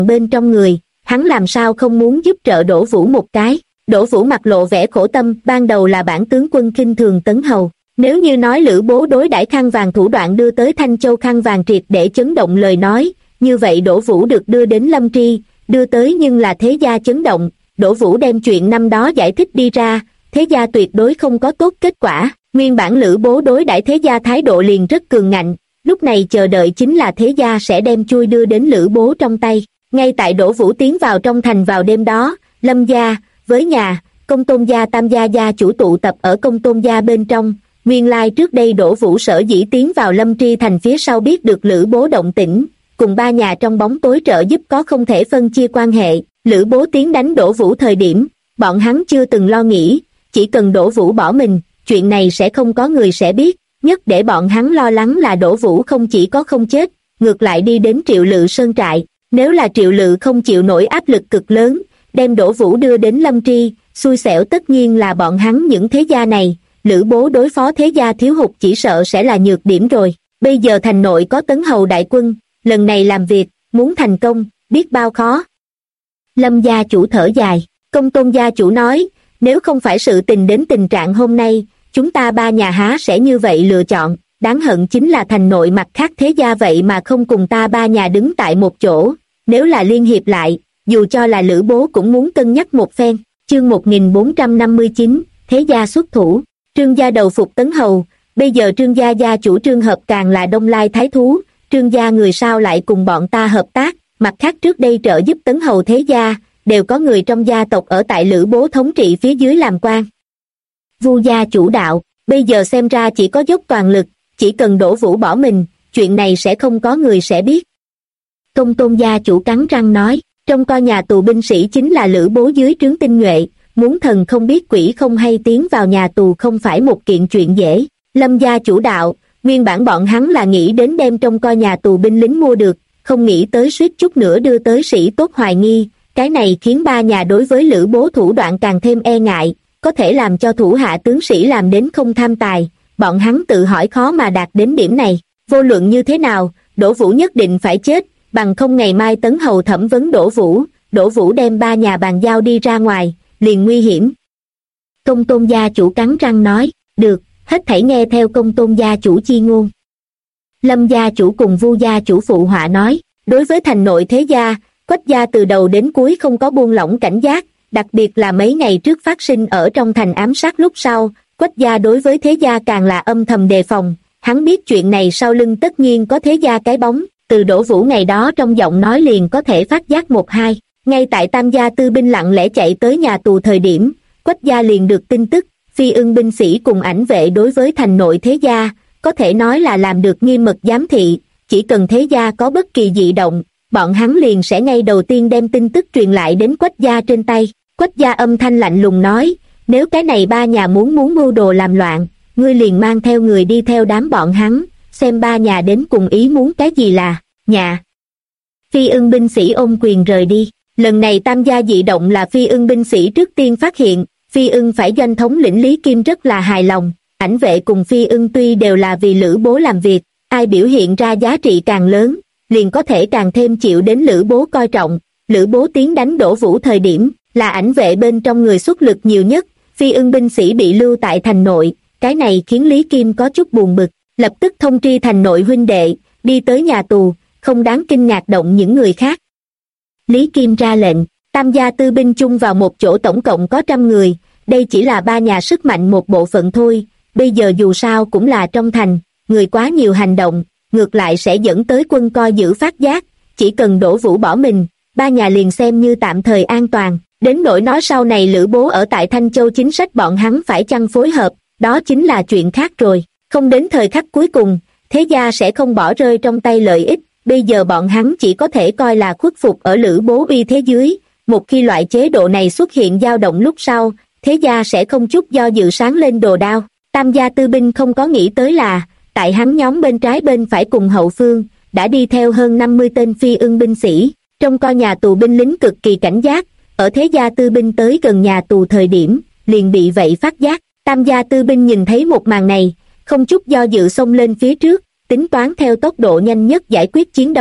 bên trong người, hắn làm sao không muốn giúp trợ Đỗ Vũ một cái. Đỗ Vũ mặt lộ vẻ khổ tâm, ban đầu là bản tướng quân khinh thường Tấn Hầu. Nếu như nói Lữ Bố đối đãi khăn vàng thủ đoạn đưa tới Thanh Châu khăn vàng triệt để chấn động lời nói, như vậy Đỗ Vũ được đưa đến Lâm Tri, đưa tới nhưng là thế gia chấn động. Đỗ Vũ đem chuyện năm đó giải thích đi ra, thế gia tuyệt đối không có tốt kết quả. Nguyên bản Lữ Bố đối đãi thế gia thái độ liền rất cường ngạnh, lúc này chờ đợi chính là thế gia sẽ đem chui đưa đến Lữ Bố trong tay. Ngay tại Đỗ Vũ tiến vào trong thành vào đêm đó, Lâm gia với nhà Công Tôn gia Tam gia gia chủ tụ tập ở Công Tôn gia bên trong. Nguyên lai trước đây Đỗ Vũ sở dĩ tiến vào Lâm Tri thành phía sau biết được Lữ Bố động tĩnh, cùng ba nhà trong bóng tối trợ giúp có không thể phân chia quan hệ. Lữ Bố tiến đánh Đỗ Vũ thời điểm, bọn hắn chưa từng lo nghĩ, chỉ cần Đỗ Vũ bỏ mình, chuyện này sẽ không có người sẽ biết. Nhất để bọn hắn lo lắng là Đỗ Vũ không chỉ có không chết, ngược lại đi đến Triệu Lự sơn trại. Nếu là Triệu Lự không chịu nổi áp lực cực lớn, đem Đỗ Vũ đưa đến Lâm Tri, xui xẻo tất nhiên là bọn hắn những thế gia này. Lữ Bố đối phó thế gia thiếu hụt chỉ sợ sẽ là nhược điểm rồi. Bây giờ thành nội có Tấn Hầu đại quân, lần này làm việc, muốn thành công, biết bao khó. Lâm gia chủ thở dài, Công Tôn gia chủ nói, nếu không phải sự tình đến tình trạng hôm nay, chúng ta ba nhà há sẽ như vậy lựa chọn. Đáng hận chính là thành nội mặt khác thế gia vậy mà không cùng ta ba nhà đứng tại một chỗ. Nếu là liên hiệp lại, dù cho là Lữ Bố cũng muốn cân nhắc một phen. Chương 1459, thế gia xuất thủ. Trương gia đầu phục Tấn Hầu, bây giờ Trương gia gia chủ Trương Hợp càng là Đông Lai thái thú. Trương gia người sao lại cùng bọn ta hợp tác? Mặt khác trước đây trợ giúp Tấn Hầu thế gia, đều có người trong gia tộc ở tại Lữ Bố thống trị phía dưới làm quan. Vu gia chủ đạo, bây giờ xem ra chỉ có dốc toàn lực, chỉ cần Đỗ Vũ bỏ mình, chuyện này sẽ không có người sẽ biết. Công Tôn gia chủ cắn răng nói, trong coi nhà tù binh sĩ chính là Lữ Bố dưới trướng tinh nhuệ, muốn thần không biết quỷ không hay tiến vào nhà tù không phải một kiện chuyện dễ. Lâm gia chủ đạo, nguyên bản bọn hắn là nghĩ đến đem trong coi nhà tù binh lính mua được, không nghĩ tới suýt chút nữa đưa tới sĩ tốt hoài nghi, cái này khiến ba nhà đối với Lữ Bố thủ đoạn càng thêm e ngại, có thể làm cho thủ hạ tướng sĩ làm đến không tham tài. Bọn hắn tự hỏi khó mà đạt đến điểm này. Vô luận như thế nào, Đỗ Vũ nhất định phải chết, bằng không ngày mai Tấn Hầu thẩm vấn Đỗ Vũ đem ba nhà bàn giao đi ra ngoài, liền nguy hiểm. Công Tôn gia chủ cắn răng nói, được, hết thảy nghe theo Công Tôn gia chủ chi ngôn. Lâm gia chủ cùng Vu gia chủ phụ họa nói, đối với thành nội thế gia, Quách gia từ đầu đến cuối không có buông lỏng cảnh giác, đặc biệt là mấy ngày trước phát sinh ở trong thành ám sát lúc sau, Quách gia đối với thế gia càng là âm thầm đề phòng. Hắn biết chuyện này sau lưng tất nhiên có thế gia cái bóng, từ Đỗ Vũ ngày đó trong giọng nói liền có thể phát giác một hai. Ngay tại Tam gia tư binh lặng lẽ chạy tới nhà tù thời điểm, Quách gia liền được tin tức, Phi Ưng binh sĩ cùng ảnh vệ đối với thành nội thế gia, có thể nói là làm được nghiêm mật giám thị, chỉ cần thế gia có bất kỳ dị động, bọn hắn liền sẽ ngay đầu tiên đem tin tức truyền lại đến Quách gia trên tay. Quách gia âm thanh lạnh lùng nói, nếu cái này ba nhà muốn mưu đồ làm loạn, ngươi liền mang theo người đi theo đám bọn hắn, xem ba nhà đến cùng ý muốn cái gì là nhà. Phi Ưng binh sĩ ôm quyền rời đi. Lần này Tam gia dị động là Phi Ưng binh sĩ trước tiên phát hiện, Phi Ưng phải doanh thống lĩnh Lý Kim rất là hài lòng. Ảnh vệ cùng Phi Ưng tuy đều là vì Lữ Bố làm việc, ai biểu hiện ra giá trị càng lớn, liền có thể càng thêm chịu đến Lữ Bố coi trọng. Lữ Bố tiến đánh Đỗ Vũ thời điểm, là ảnh vệ bên trong người xuất lực nhiều nhất, Phi Ưng binh sĩ bị lưu tại thành nội, cái này khiến Lý Kim có chút buồn bực, lập tức thông tri thành nội huynh đệ, đi tới nhà tù, không đáng kinh ngạc động những người khác. Lý Kim ra lệnh, Tam gia tư binh chung vào một chỗ tổng cộng có 100 người, đây chỉ là ba nhà sức mạnh một bộ phận thôi, bây giờ dù sao cũng là trong thành, người quá nhiều hành động, ngược lại sẽ dẫn tới quân coi giữ phát giác, chỉ cần Đỗ Vũ bỏ mình, ba nhà liền xem như tạm thời an toàn. Đến nỗi nói sau này Lữ Bố ở tại Thanh Châu chính sách bọn hắn phải chăng phối hợp, đó chính là chuyện khác rồi. Không đến thời khắc cuối cùng, thế gia sẽ không bỏ rơi trong tay lợi ích, bây giờ bọn hắn chỉ có thể coi là khuất phục ở Lữ Bố uy thế dưới. Một khi loại chế độ này xuất hiện dao động lúc sau, thế gia sẽ không chút do dự sáng lên đồ đao. Tam gia tư binh không có nghĩ tới là, tại hắn nhóm bên trái bên phải cùng hậu phương, đã đi theo hơn 50 tên Phi Ưng binh sĩ, trong coi nhà tù binh lính cực kỳ cảnh giác. Ở thế gia tư binh tới gần nhà tù thời điểm, liền bị vậy phát giác. Tam gia tư binh nhìn thấy một màn này, không chút do dự xông lên phía trước, tính toán theo tốc độ nhanh nhất giải quyết chiến đấu.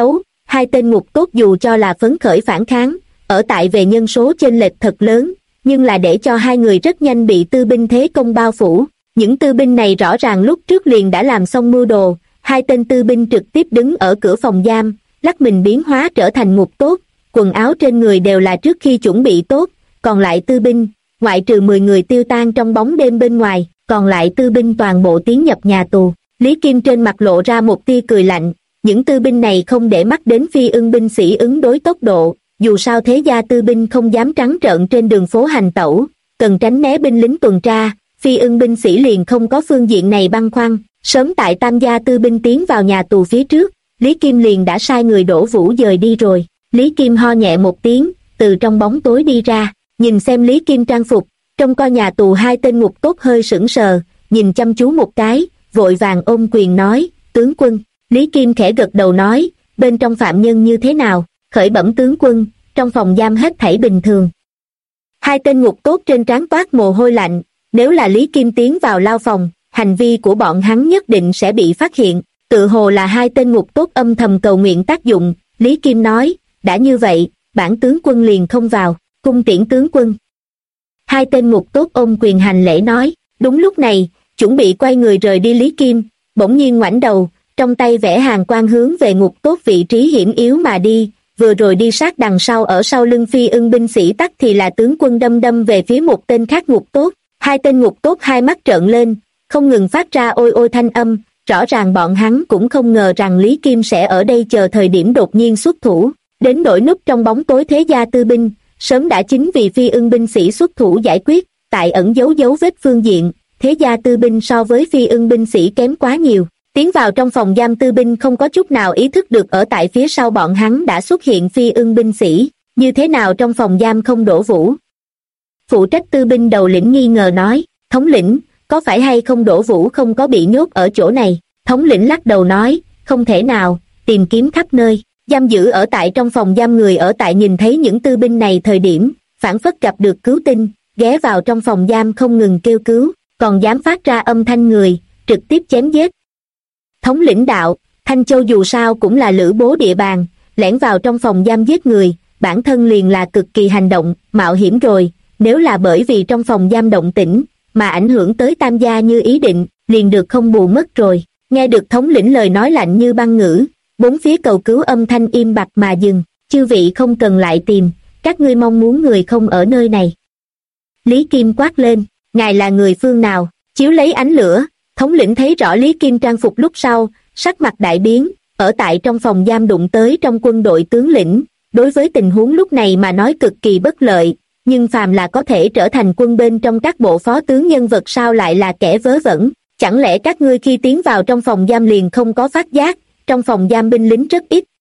Hai tên ngục tốt dù cho là phấn khởi phản kháng, ở tại về nhân số chênh lệch thật lớn, nhưng là để cho hai người rất nhanh bị tư binh thế công bao phủ. Những tư binh này rõ ràng lúc trước liền đã làm xong mưu đồ. Hai tên tư binh trực tiếp đứng ở cửa phòng giam, lắc mình biến hóa trở thành ngục tốt, quần áo trên người đều là trước khi chuẩn bị tốt. Còn lại tư binh, ngoại trừ 10 người tiêu tan trong bóng đêm bên ngoài, còn lại tư binh toàn bộ tiến nhập nhà tù. Lý Kim trên mặt lộ ra một tia cười lạnh, những tư binh này không để mắt đến phi ưng binh sĩ ứng đối tốc độ, dù sao thế gia tư binh không dám trắng trợn trên đường phố hành tẩu, cần tránh né binh lính tuần tra, phi ưng binh sĩ liền không có phương diện này băn khoăn. Sớm tại tam gia tư binh tiến vào nhà tù phía trước, Lý Kim liền đã sai người đổ vũ dời đi rồi. Lý Kim ho nhẹ một tiếng, từ trong bóng tối đi ra, nhìn xem Lý Kim trang phục, trong coi nhà tù hai tên ngục tốt hơi sững sờ, nhìn chăm chú một cái, vội vàng ôm quyền nói, tướng quân. Lý Kim khẽ gật đầu nói, bên trong phạm nhân như thế nào? Khởi bẩm tướng quân, trong phòng giam hết thảy bình thường. Hai tên ngục tốt trên trán toát mồ hôi lạnh, nếu là Lý Kim tiến vào lao phòng, hành vi của bọn hắn nhất định sẽ bị phát hiện. Tự hồ là hai tên ngục tốt âm thầm cầu nguyện tác dụng. Lý Kim nói, đã như vậy, bản tướng quân liền không vào, cung tiễn tướng quân. Hai tên ngục tốt ôm quyền hành lễ nói. Đúng lúc này, chuẩn bị quay người rời đi Lý Kim, bỗng nhiên ngoảnh đầu, trong tay vẽ hàng quan hướng về ngục tốt vị trí hiểm yếu mà đi. Vừa rồi đi sát đằng sau ở sau lưng phi ưng binh sĩ tắc thì là tướng quân đâm về phía một tên khác ngục tốt. Hai tên ngục tốt hai mắt trợn lên, không ngừng phát ra ôi ôi thanh âm, rõ ràng bọn hắn cũng không ngờ rằng Lý Kim sẽ ở đây chờ thời điểm đột nhiên xuất thủ. Đến nỗi núp trong bóng tối thế gia tư binh, sớm đã chính vì phi ưng binh sĩ xuất thủ giải quyết, tại ẩn giấu dấu vết phương diện, thế gia tư binh so với phi ưng binh sĩ kém quá nhiều. Tiến vào trong phòng giam tư binh không có chút nào ý thức được ở tại phía sau bọn hắn đã xuất hiện phi ưng binh sĩ, như thế nào trong phòng giam không đổ vũ. Phụ trách tư binh đầu lĩnh nghi ngờ nói, thống lĩnh, có phải hay không đổ vũ không có bị nhốt ở chỗ này? Thống lĩnh lắc đầu nói, không thể nào, tìm kiếm khắp nơi. Giam giữ ở tại trong phòng giam người ở tại nhìn thấy những tư binh này thời điểm, phảng phất gặp được cứu tinh, ghé vào trong phòng giam không ngừng kêu cứu, còn dám phát ra âm thanh người, trực tiếp chém giết. Thống lĩnh đạo, Thanh Châu dù sao cũng là lữ bố địa bàn, lẻn vào trong phòng giam giết người, bản thân liền là cực kỳ hành động, mạo hiểm rồi, nếu là bởi vì trong phòng giam động tĩnh, mà ảnh hưởng tới tam gia như ý định, liền được không bù mất rồi. Nghe được thống lĩnh lời nói lạnh như băng ngữ, bốn phía cầu cứu âm thanh im bặt mà dừng, chư vị không cần lại tìm, các ngươi mong muốn người không ở nơi này. Lý Kim quát lên, ngài là người phương nào? Chiếu lấy ánh lửa, thống lĩnh thấy rõ Lý Kim trang phục lúc sau, sắc mặt đại biến, ở tại trong phòng giam đụng tới trong quân đội tướng lĩnh, đối với tình huống lúc này mà nói cực kỳ bất lợi, nhưng phàm là có thể trở thành quân bên trong các bộ phó tướng nhân vật sao lại là kẻ vớ vẩn, chẳng lẽ các ngươi khi tiến vào trong phòng giam liền không có phát giác, trong phòng giam binh lính rất ít.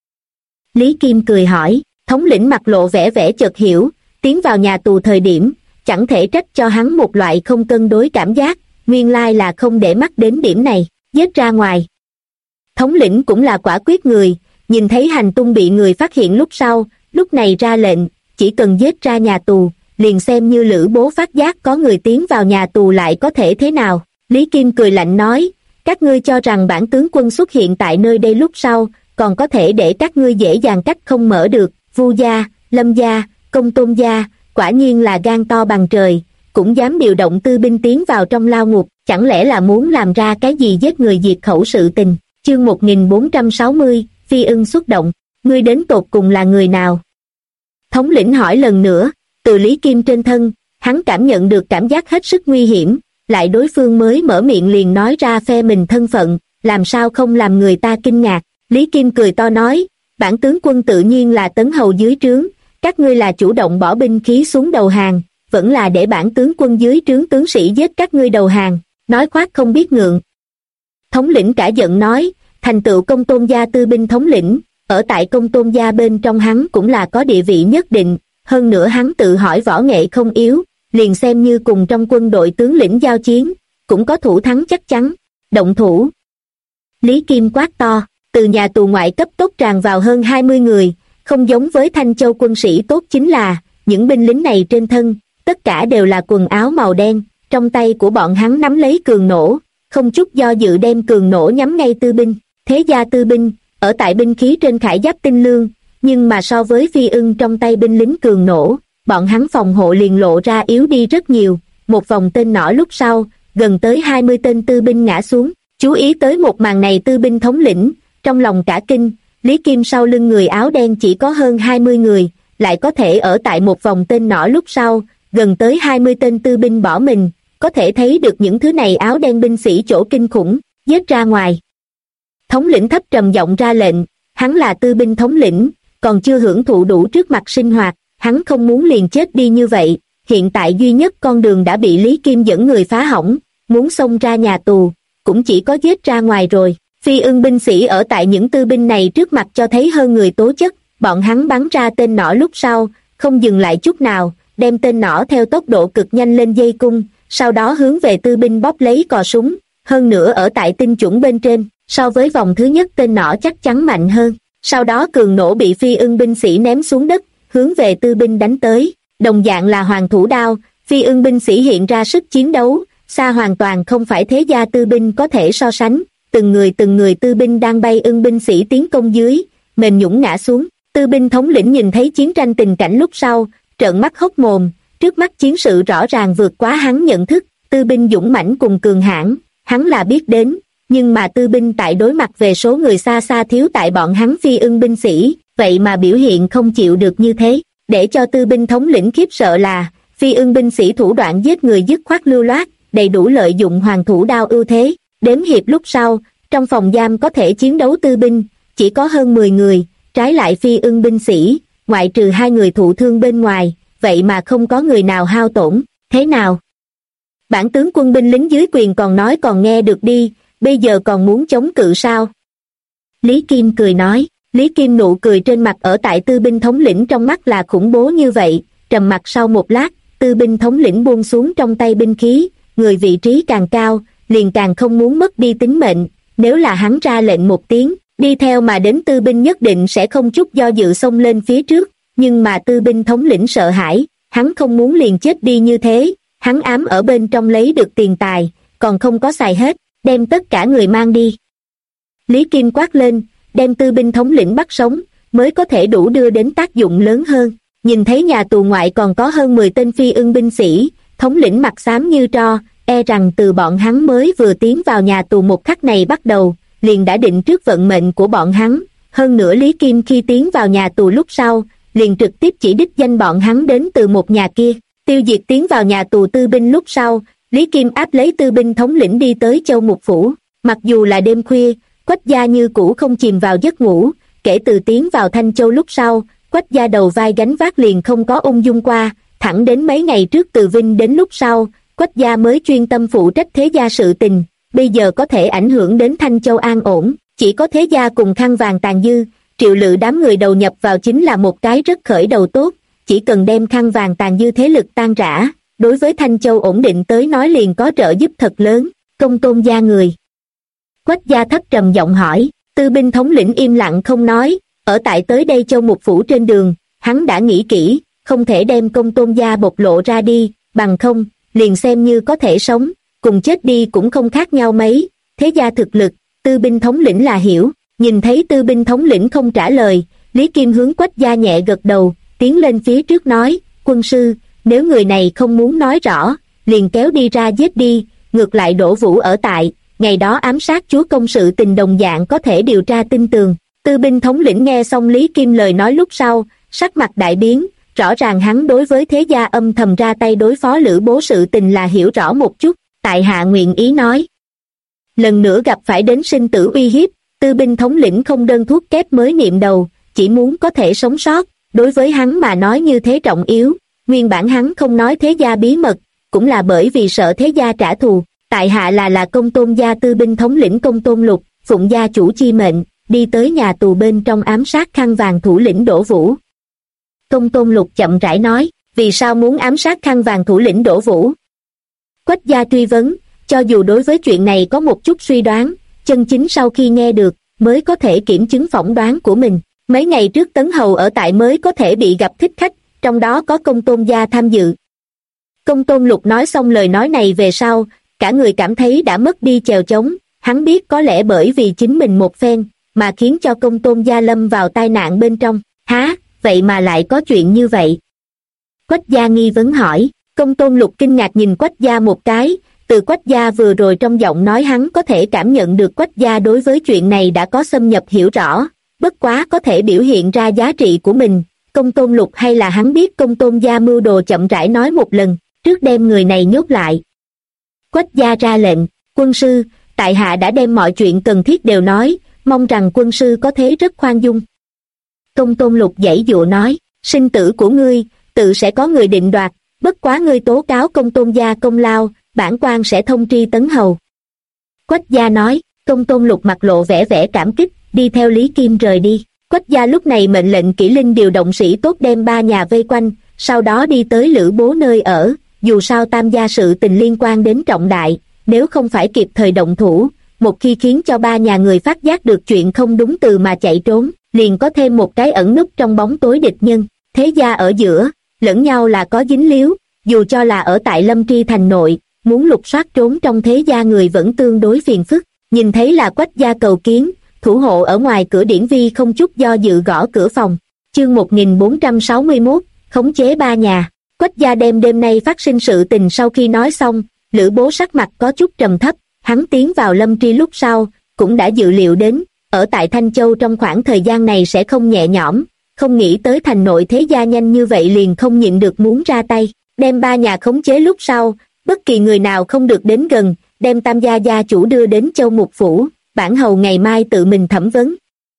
Lý Kim cười hỏi, thống lĩnh mặt lộ vẻ chợt hiểu, tiến vào nhà tù thời điểm, chẳng thể trách cho hắn một loại không cân đối cảm giác, nguyên lai là không để mắt đến điểm này, giết ra ngoài. Thống lĩnh cũng là quả quyết người, nhìn thấy hành tung bị người phát hiện lúc sau, lúc này ra lệnh, chỉ cần giết ra nhà tù, liền xem như lữ bố phát giác có người tiến vào nhà tù lại có thể thế nào. Lý Kim cười lạnh nói, các ngươi cho rằng bản tướng quân xuất hiện tại nơi đây lúc sau, còn có thể để các ngươi dễ dàng cách không mở được. Vu gia, Lâm gia, Công Tôn gia, quả nhiên là gan to bằng trời, cũng dám điều động tư binh tiến vào trong lao ngục, chẳng lẽ là muốn làm ra cái gì giết người diệt khẩu sự tình. Chương 1460, Phi ưng xuất động, ngươi đến tột cùng là người nào? Thống lĩnh hỏi lần nữa, từ Lý Kim trên thân, hắn cảm nhận được cảm giác hết sức nguy hiểm, lại đối phương mới mở miệng liền nói ra phe mình thân phận, làm sao không làm người ta kinh ngạc. Lý Kim cười to nói, bản tướng quân tự nhiên là tấn hầu dưới trướng, các ngươi là chủ động bỏ binh khí xuống đầu hàng, vẫn là để bản tướng quân dưới trướng tướng sĩ giết các ngươi đầu hàng, nói khoác không biết ngượng. Thống lĩnh cả giận nói, thành tựu Công Tôn gia tư binh thống lĩnh, ở tại Công Tôn gia bên trong hắn cũng là có địa vị nhất định, hơn nữa hắn tự hỏi võ nghệ không yếu, liền xem như cùng trong quân đội tướng lĩnh giao chiến, cũng có thủ thắng chắc chắn. Động thủ. Lý Kim quát to, từ nhà tù ngoại cấp tốc tràn vào hơn 20 người, không giống với Thanh Châu quân sĩ tốt chính là, những binh lính này trên thân, tất cả đều là quần áo màu đen, trong tay của bọn hắn nắm lấy cường nổ, không chút do dự đem cường nổ nhắm ngay tư binh. Thế gia tư binh, ở tại binh khí trên khải giáp tinh lương, nhưng mà so với phi ưng trong tay binh lính cường nổ, bọn hắn phòng hộ liền lộ ra yếu đi rất nhiều. Một vòng tên nỏ lúc sau, gần tới 20 tên tư binh ngã xuống. Chú ý tới một màn này tư binh thống lĩnh, trong lòng cả kinh, Lý Kim sau lưng người áo đen chỉ có hơn 20 người, lại có thể ở tại một vòng tên nỏ lúc sau, gần tới 20 tên tư binh bỏ mình, có thể thấy được những thứ này áo đen binh sĩ chỗ kinh khủng, giết ra ngoài. Thống lĩnh thấp trầm giọng ra lệnh, hắn là tư binh thống lĩnh, còn chưa hưởng thụ đủ trước mặt sinh hoạt, hắn không muốn liền chết đi như vậy, hiện tại duy nhất con đường đã bị Lý Kim dẫn người phá hỏng, muốn xông ra nhà tù, cũng chỉ có giết ra ngoài rồi. Phi ưng binh sĩ ở tại những tư binh này trước mặt cho thấy hơn người tố chất, bọn hắn bắn ra tên nỏ lúc sau, không dừng lại chút nào, đem tên nỏ theo tốc độ cực nhanh lên dây cung, sau đó hướng về tư binh bóp lấy cò súng, hơn nữa ở tại tinh chuẩn bên trên, so với vòng thứ nhất tên nỏ chắc chắn mạnh hơn. Sau đó cường nổ bị phi ưng binh sĩ ném xuống đất, hướng về tư binh đánh tới, đồng dạng là hoàng thủ đao, phi ưng binh sĩ hiện ra sức chiến đấu, xa hoàn toàn không phải thế gia tư binh có thể so sánh, từng người tư binh đang bay ưng binh sĩ tiến công dưới, mềm nhũn ngã xuống. Tư binh thống lĩnh nhìn thấy chiến tranh tình cảnh lúc sau, trợn mắt hốc mồm, trước mắt chiến sự rõ ràng vượt quá hắn nhận thức, tư binh dũng mãnh cùng cường hãn, hắn là biết đến, nhưng mà tư binh tại đối mặt về số người xa xa thiếu tại bọn hắn phi ưng binh sĩ, vậy mà biểu hiện không chịu được như thế, để cho tư binh thống lĩnh khiếp sợ là, phi ưng binh sĩ thủ đoạn giết người dứt khoát lưu loát, đầy đủ lợi dụng hoàng thủ đao ưu thế, đếm hiệp lúc sau, trong phòng giam có thể chiến đấu tư binh, chỉ có hơn 10 người, trái lại phi ưng binh sĩ, ngoại trừ 2 người thụ thương bên ngoài, vậy mà không có người nào hao tổn, thế nào? Bản tướng quân binh lính dưới quyền còn nói còn nghe được đi, bây giờ còn muốn chống cự sao? Lý Kim cười nói, Lý Kim nụ cười trên mặt ở tại tư binh thống lĩnh trong mắt là khủng bố như vậy, trầm mặc sau một lát, tư binh thống lĩnh buông xuống trong tay binh khí, người vị trí càng cao, liền càng không muốn mất đi tính mệnh, nếu là hắn ra lệnh một tiếng, đi theo mà đến tư binh nhất định sẽ không chút do dự xông lên phía trước, nhưng mà tư binh thống lĩnh sợ hãi, hắn không muốn liền chết đi như thế, hắn ám ở bên trong lấy được tiền tài, còn không có xài hết, đem tất cả người mang đi. Lý Kim quát lên, đem tư binh thống lĩnh bắt sống, mới có thể đủ đưa đến tác dụng lớn hơn. Nhìn thấy nhà tù ngoại còn có hơn 10 tên phi ưng binh sĩ, thống lĩnh mặt xám như tro, e rằng từ bọn hắn mới vừa tiến vào nhà tù một khắc này bắt đầu, liền đã định trước vận mệnh của bọn hắn. Hơn nữa Lý Kim khi tiến vào nhà tù lúc sau, liền trực tiếp chỉ đích danh bọn hắn đến từ một nhà kia. Tiêu diệt tiến vào nhà tù tư binh lúc sau, Lý Kim áp lấy tư binh thống lĩnh đi tới Châu Mục Phủ. Mặc dù là đêm khuya, Quách gia như cũ không chìm vào giấc ngủ, kể từ tiến vào Thanh Châu lúc sau, Quách gia đầu vai gánh vác liền không có ung dung qua, thẳng đến mấy ngày trước Từ Vinh đến lúc sau, Quách gia mới chuyên tâm phụ trách thế gia sự tình, bây giờ có thể ảnh hưởng đến Thanh Châu an ổn, chỉ có thế gia cùng khăn vàng tàn dư, Triệu Lự đám người đầu nhập vào chính là một cái rất khởi đầu tốt, chỉ cần đem khăn vàng tàn dư thế lực tan rã, đối với Thanh Châu ổn định tới nói liền có trợ giúp thật lớn. Công tôn gia người. Quách gia thấp trầm giọng hỏi, tư binh thống lĩnh im lặng không nói, ở tại tới đây Châu Mục Phủ trên đường, hắn đã nghĩ kỹ, không thể đem công tôn gia bộc lộ ra đi, bằng không, liền xem như có thể sống, cùng chết đi cũng không khác nhau mấy, thế gia thực lực, tư binh thống lĩnh là hiểu, nhìn thấy tư binh thống lĩnh không trả lời, Lý Kim hướng Quách gia nhẹ gật đầu, tiến lên phía trước nói, quân sư, nếu người này không muốn nói rõ, liền kéo đi ra giết đi, ngược lại Đỗ Vũ ở tại, ngày đó ám sát chúa công sự tình đồng dạng có thể điều tra tin tường. Tư binh thống lĩnh nghe xong Lý Kim lời nói lúc sau, sắc mặt đại biến, rõ ràng hắn đối với thế gia âm thầm ra tay đối phó Lữ Bố sự tình là hiểu rõ một chút, tại hạ nguyện ý nói. Lần nữa gặp phải đến sinh tử uy hiếp, tư binh thống lĩnh không đơn thuốc kép mới niệm đầu, chỉ muốn có thể sống sót, đối với hắn mà nói như thế trọng yếu, nguyên bản hắn không nói thế gia bí mật, cũng là bởi vì sợ thế gia trả thù. Tại hạ là công tôn gia tư binh thống lĩnh Công Tôn Lục, phụng gia chủ chi mệnh, đi tới nhà tù bên trong ám sát khăn vàng thủ lĩnh Đỗ Vũ. Công Tôn Lục chậm rãi nói, vì sao muốn ám sát khăn vàng thủ lĩnh Đỗ Vũ? Quách gia truy vấn, cho dù đối với chuyện này có một chút suy đoán, chân chính sau khi nghe được, mới có thể kiểm chứng phỏng đoán của mình. Mấy ngày trước Tấn Hầu ở tại mới có thể bị gặp thích khách, trong đó có Công Tôn gia tham dự. Công Tôn Lục nói xong lời nói này về sau, cả người cảm thấy đã mất đi chèo chống, hắn biết có lẽ bởi vì chính mình một phen, mà khiến cho Công Tôn gia lâm vào tai nạn bên trong. Há, vậy mà lại có chuyện như vậy? Quách gia nghi vấn hỏi. Công Tôn Lục kinh ngạc nhìn Quách gia một cái, từ Quách gia vừa rồi trong giọng nói hắn có thể cảm nhận được Quách gia đối với chuyện này đã có xâm nhập hiểu rõ, bất quá có thể biểu hiện ra giá trị của mình. Công Tôn Lục hay là hắn biết Công Tôn gia mưu đồ, chậm rãi nói một lần, trước đem người này nhốt lại. Quách gia ra lệnh, quân sư, tại hạ đã đem mọi chuyện cần thiết đều nói, mong rằng quân sư có thế rất khoan dung. Công Tôn Lục giãy dụa nói, sinh tử của ngươi, tự sẽ có người định đoạt, bất quá ngươi tố cáo Công Tôn gia công lao, bản quan sẽ thông tri Tấn Hầu. Quách gia nói. Công Tôn Lục mặt lộ vẻ vẻ cảm kích, đi theo Lý Kim rời đi. Quách gia lúc này mệnh lệnh kỷ linh điều động sĩ tốt đem 3 nhà vây quanh, sau đó đi tới Lữ Bố nơi ở, dù sao Tam gia sự tình liên quan đến trọng đại, nếu không phải kịp thời động thủ, một khi khiến cho 3 nhà người phát giác được chuyện không đúng từ mà chạy trốn, liền có thêm một cái ẩn núp trong bóng tối địch nhân. Thế gia ở giữa, lẫn nhau là có dính líu, dù cho là ở tại Lâm Tri thành nội, muốn lục soát trốn trong thế gia người vẫn tương đối phiền phức. Nhìn thấy là Quách gia cầu kiến, thủ hộ ở ngoài cửa Điển Vi không chút do dự gõ cửa phòng. Chương 1461, khống chế 3 nhà. Quách gia đem đêm nay phát sinh sự tình sau khi nói xong, Lữ Bố sắc mặt có chút trầm thấp, hắn tiến vào Lâm Tri lúc sau, cũng đã dự liệu đến, ở tại Thanh Châu trong khoảng thời gian này sẽ không nhẹ nhõm, không nghĩ tới thành nội thế gia nhanh như vậy liền không nhịn được muốn ra tay, đem 3 nhà khống chế lúc sau, bất kỳ người nào không được đến gần, đem Tam gia gia chủ đưa đến Châu Mục Phủ, bản hầu ngày mai tự mình thẩm vấn.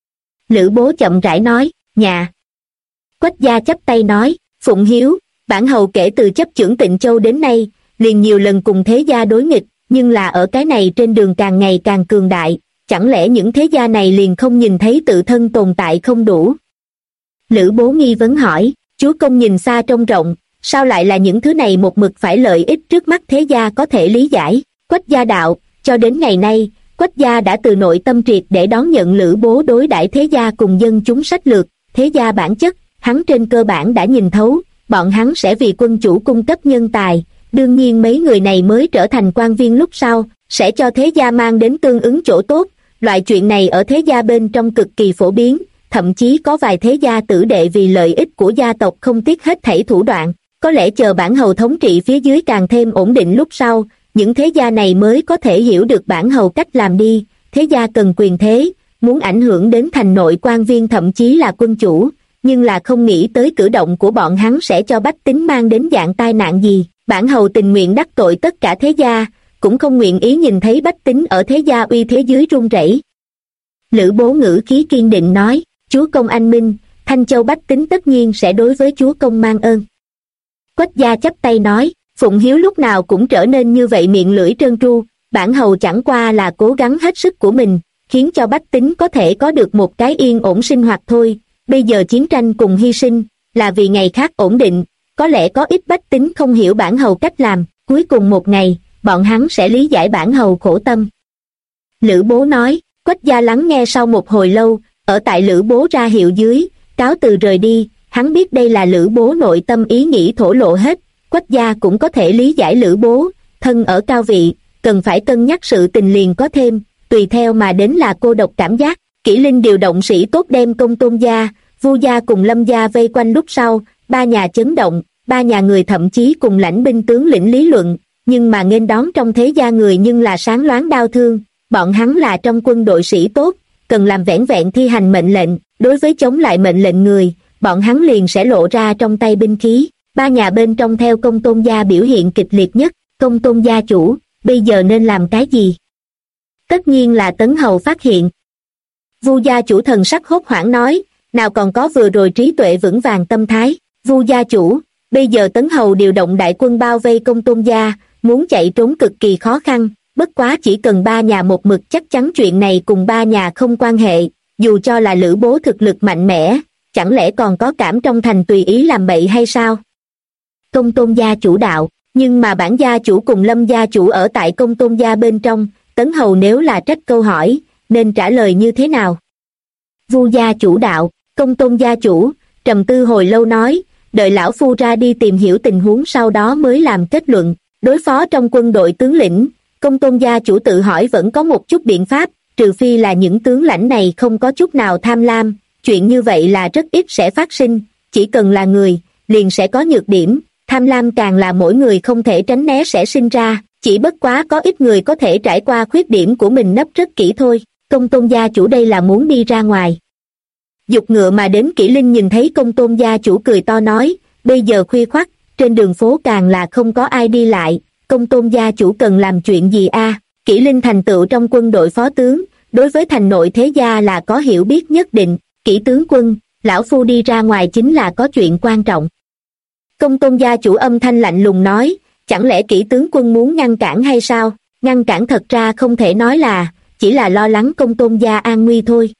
Lữ Bố chậm rãi nói, nhà. Quách gia chắp tay nói, phụng hiếu, bản hầu kể từ chấp chưởng Tịnh Châu đến nay, liền nhiều lần cùng thế gia đối nghịch, nhưng là ở cái này trên đường càng ngày càng cường đại, chẳng lẽ những thế gia này liền không nhìn thấy tự thân tồn tại không đủ? Lữ Bố nghi vấn hỏi, chúa công nhìn xa trông rộng, sao lại là những thứ này một mực phải lợi ích trước mắt thế gia có thể lý giải? Quách gia đạo, cho đến ngày nay, Quách gia đã từ nội tâm triệt để đón nhận Lữ Bố đối đãi thế gia cùng dân chúng sách lược, thế gia bản chất, hắn trên cơ bản đã nhìn thấu, bọn hắn sẽ vì quân chủ cung cấp nhân tài, đương nhiên mấy người này mới trở thành quan viên lúc sau, sẽ cho thế gia mang đến tương ứng chỗ tốt, loại chuyện này ở thế gia bên trong cực kỳ phổ biến, thậm chí có vài thế gia tử đệ vì lợi ích của gia tộc không tiếc hết thảy thủ đoạn, có lẽ chờ bản hầu thống trị phía dưới càng thêm ổn định lúc sau, những thế gia này mới có thể hiểu được bản hầu cách làm đi, thế gia cần quyền thế, muốn ảnh hưởng đến thành nội quan viên thậm chí là quân chủ, nhưng là không nghĩ tới cử động của bọn hắn sẽ cho bách tính mang đến dạng tai nạn gì, bản hầu tình nguyện đắc tội tất cả thế gia, cũng không nguyện ý nhìn thấy bách tính ở thế gia uy thế dưới run rẩy. Lữ Bố ngữ khí kiên định nói, chúa công anh minh, Thanh Châu bách tính tất nhiên sẽ đối với chúa công mang ơn. Quách gia chắp tay nói, phụng hiếu lúc nào cũng trở nên như vậy miệng lưỡi trơn tru, bản hầu chẳng qua là cố gắng hết sức của mình, khiến cho bách tính có thể có được một cái yên ổn sinh hoạt thôi, bây giờ chiến tranh cùng hy sinh, là vì ngày khác ổn định, có lẽ có ít bách tính không hiểu bản hầu cách làm, cuối cùng một ngày, bọn hắn sẽ lý giải bản hầu khổ tâm. Lữ Bố nói, Quách gia lắng nghe sau một hồi lâu, ở tại Lữ Bố ra hiệu dưới, cáo từ rời đi, hắn biết đây là Lữ Bố nội tâm ý nghĩ thổ lộ hết, Quách gia cũng có thể lý giải Lữ Bố, thân ở cao vị, cần phải cân nhắc sự tình liền có thêm, tùy theo mà đến là cô độc cảm giác. Kỷ Linh điều động sĩ tốt đem Công Tôn gia, Vu gia cùng Lâm gia vây quanh lúc sau, 3 nhà chấn động, 3 nhà người thậm chí cùng lãnh binh tướng lĩnh lý luận, nhưng mà nghênh đón trong thế gia người nhưng là sáng loáng đau thương, bọn hắn là trong quân đội sĩ tốt, cần làm vẻn vẹn thi hành mệnh lệnh, đối với chống lại mệnh lệnh người, bọn hắn liền sẽ lộ ra trong tay binh khí. 3 nhà bên trong theo Công Tôn gia biểu hiện kịch liệt nhất, Công Tôn gia chủ, bây giờ nên làm cái gì? Tất nhiên là Tấn Hầu phát hiện. Vu gia chủ thần sắc hốt hoảng nói, nào còn có vừa rồi trí tuệ vững vàng tâm thái. Vu gia chủ, bây giờ Tấn Hầu điều động đại quân bao vây Công Tôn gia, muốn chạy trốn cực kỳ khó khăn, bất quá chỉ cần 3 nhà một mực chắc chắn chuyện này cùng 3 nhà không quan hệ, dù cho là Lữ Bố thực lực mạnh mẽ, chẳng lẽ còn có cảm trong thành tùy ý làm bậy hay sao? Công Tôn gia chủ đạo, nhưng mà bản gia chủ cùng Lâm gia chủ ở tại Công Tôn gia bên trong, Tấn Hầu nếu là trách câu hỏi, nên trả lời như thế nào? Vu gia chủ đạo, Công Tôn gia chủ, trầm tư hồi lâu nói, đợi lão phu ra đi tìm hiểu tình huống sau đó mới làm kết luận, đối phó trong quân đội tướng lĩnh, Công Tôn gia chủ tự hỏi vẫn có một chút biện pháp, trừ phi là những tướng lãnh này không có chút nào tham lam, chuyện như vậy là rất ít sẽ phát sinh, chỉ cần là người, liền sẽ có nhược điểm, tham lam càng là mỗi người không thể tránh né sẽ sinh ra, chỉ bất quá có ít người có thể trải qua khuyết điểm của mình nấp rất kỹ thôi. Công tôn gia chủ đây là muốn đi ra ngoài. Giục ngựa mà đến Kỷ Linh nhìn thấy công tôn gia chủ cười to nói, bây giờ khuya khoắt, trên đường phố càng là không có ai đi lại, công tôn gia chủ cần làm chuyện gì a? Kỷ Linh thành tựu trong quân đội phó tướng, đối với thành nội thế gia là có hiểu biết nhất định. Kỷ tướng quân, lão phu đi ra ngoài chính là có chuyện quan trọng. Công tôn gia chủ âm thanh lạnh lùng nói, chẳng lẽ Kỷ tướng quân muốn ngăn cản hay sao? Ngăn cản thật ra không thể nói là, chỉ là lo lắng công tôn gia an nguy thôi.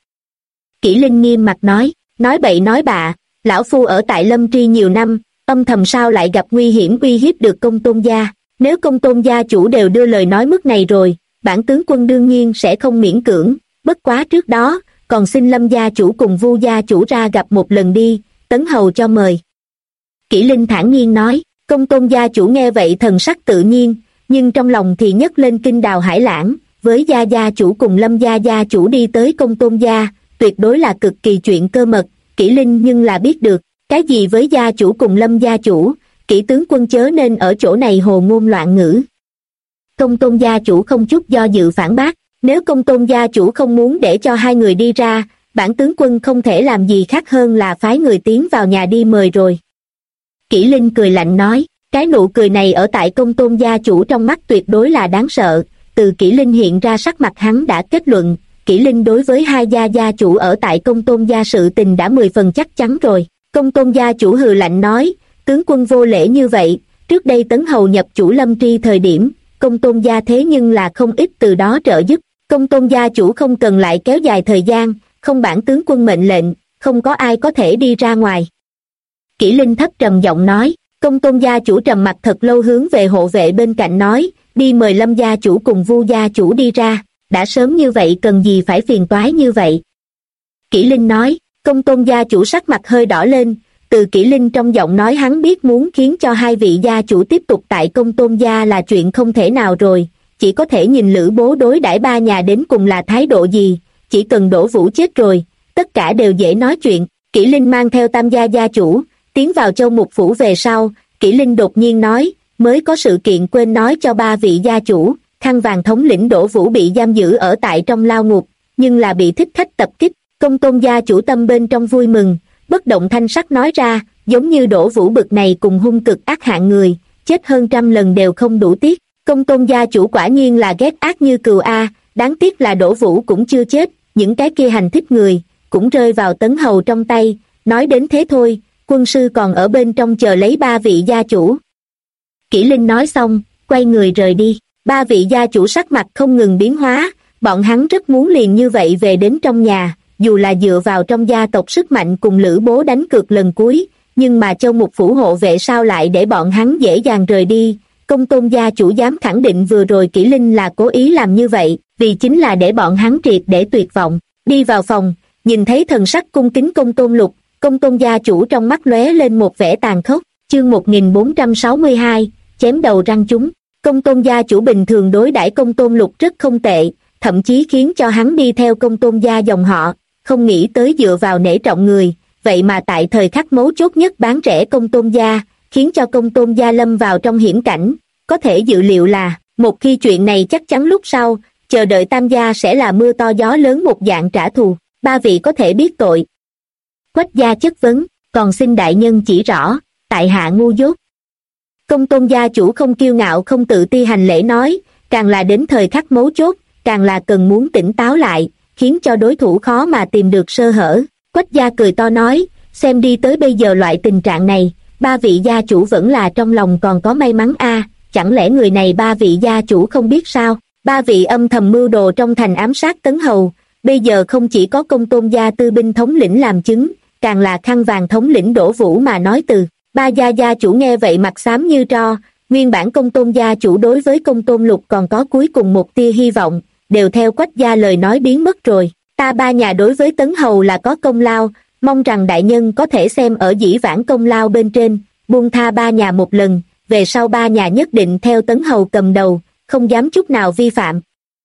Kỷ Linh nghiêm mặt nói bậy nói bạ, lão phu ở tại Lâm Tri nhiều năm, âm thầm sao lại gặp nguy hiểm uy hiếp được công tôn gia. Nếu công tôn gia chủ đều đưa lời nói mức này rồi, bản tướng quân đương nhiên sẽ không miễn cưỡng, bất quá trước đó, còn xin Lâm gia chủ cùng Vu gia chủ ra gặp một lần đi, tấn hầu cho mời. Kỷ Linh thản nhiên nói, công tôn gia chủ nghe vậy thần sắc tự nhiên, nhưng trong lòng thì nhấc lên kinh đào hải lãng, với gia gia chủ cùng Lâm gia gia chủ đi tới công tôn gia, tuyệt đối là cực kỳ chuyện cơ mật. Kỷ Linh nhưng là biết được, cái gì với gia chủ cùng Lâm gia chủ, Kỷ tướng quân chớ nên ở chỗ này hồ ngôn loạn ngữ. Công tôn gia chủ không chút do dự phản bác, nếu công tôn gia chủ không muốn để cho hai người đi ra, bản tướng quân không thể làm gì khác hơn là phái người tiến vào nhà đi mời rồi. Kỷ Linh cười lạnh nói, cái nụ cười này ở tại công tôn gia chủ trong mắt tuyệt đối là đáng sợ, từ Kỷ Linh hiện ra sắc mặt hắn đã kết luận, Kỷ Linh đối với hai gia gia chủ ở tại công tôn gia sự tình đã 10 phần chắc chắn rồi. Công tôn gia chủ hừ lạnh nói, tướng quân vô lễ như vậy, trước đây tấn hầu nhập chủ Lâm Tri thời điểm, công tôn gia thế nhưng là không ít từ đó trợ giúp, công tôn gia chủ không cần lại kéo dài thời gian, không bản tướng quân mệnh lệnh, không có ai có thể đi ra ngoài. Kỷ Linh thấp trầm giọng nói, công tôn gia chủ trầm mặt thật lâu hướng về hộ vệ bên cạnh nói, đi mời Lâm gia chủ cùng Vu gia chủ đi ra, đã sớm như vậy cần gì phải phiền toái như vậy. Kỷ Linh nói, công tôn gia chủ sắc mặt hơi đỏ lên, từ Kỷ Linh trong giọng nói hắn biết muốn khiến cho hai vị gia chủ tiếp tục tại công tôn gia là chuyện không thể nào rồi, chỉ có thể nhìn Lữ Bố đối đãi ba nhà đến cùng là thái độ gì, chỉ cần Đỗ Vũ chết rồi, tất cả đều dễ nói chuyện. Kỷ Linh mang theo tam gia gia chủ, tiến vào Châu Mục Phủ về sau, Kỷ Linh đột nhiên nói, mới có sự kiện quên nói cho ba vị gia chủ, Khăn Vàng thống lĩnh Đỗ Vũ bị giam giữ ở tại trong lao ngục, nhưng là bị thích khách tập kích. Công tôn gia chủ tâm bên trong vui mừng, bất động thanh sắc nói ra, giống như Đỗ Vũ bực này cùng hung cực ác hạng người, chết hơn 100 lần đều không đủ tiếc. Công tôn gia chủ quả nhiên là ghét ác như cừu a, đáng tiếc là Đỗ Vũ cũng chưa chết, những cái kia hành thích người cũng rơi vào tấn hầu trong tay. Nói đến thế thôi, quân sư còn ở bên trong chờ lấy ba vị gia chủ. Kỷ Linh nói xong, quay người rời đi. Ba vị gia chủ sắc mặt không ngừng biến hóa, bọn hắn rất muốn liền như vậy về đến trong nhà, dù là dựa vào trong gia tộc sức mạnh cùng Lữ Bố đánh cược lần cuối, nhưng mà Châu Mục Phủ hộ vệ sao lại để bọn hắn dễ dàng rời đi. Công tôn gia chủ dám khẳng định vừa rồi Kỷ Linh là cố ý làm như vậy, vì chính là để bọn hắn triệt để tuyệt vọng. Đi vào phòng, nhìn thấy thần sắc cung kính công tôn Lục, công tôn gia chủ trong mắt lóe lên một vẻ tàn khốc. Chương 1462, chém đầu răng chúng. Công tôn gia chủ bình thường đối đãi công tôn Lục rất không tệ, thậm chí khiến cho hắn đi theo công tôn gia dòng họ, không nghĩ tới dựa vào nể trọng người, vậy mà tại thời khắc mấu chốt nhất bán rẻ công tôn gia, khiến cho công tôn gia lâm vào trong hiểm cảnh. Có thể dự liệu là, một khi chuyện này chắc chắn lúc sau, chờ đợi tam gia sẽ là mưa to gió lớn một dạng trả thù. Ba vị có thể biết tội. Quách gia chất vấn, còn xin đại nhân chỉ rõ, tại hạ ngu dốt. Công tôn gia chủ không kiêu ngạo không tự ti hành lễ nói, càng là đến thời khắc mấu chốt, càng là cần muốn tỉnh táo lại, khiến cho đối thủ khó mà tìm được sơ hở. Quách gia cười to nói, xem đi tới bây giờ loại tình trạng này, ba vị gia chủ vẫn là trong lòng còn có may mắn a, chẳng lẽ người này ba vị gia chủ không biết sao? Ba vị âm thầm mưu đồ trong thành ám sát tấn hầu, bây giờ không chỉ có công tôn gia tư binh thống lĩnh làm chứng, càng là Khăn Vàng thống lĩnh Đỗ Vũ mà nói từ. Ba gia gia chủ nghe vậy mặt xám như tro, nguyên bản công tôn gia chủ đối với công tôn Lục còn có cuối cùng một tia hy vọng, đều theo Quách gia lời nói biến mất rồi. Ta ba nhà đối với tấn hầu là có công lao, mong rằng đại nhân có thể xem ở dĩ vãng công lao bên trên, buông tha ba nhà một lần, về sau ba nhà nhất định theo tấn hầu cầm đầu, không dám chút nào vi phạm.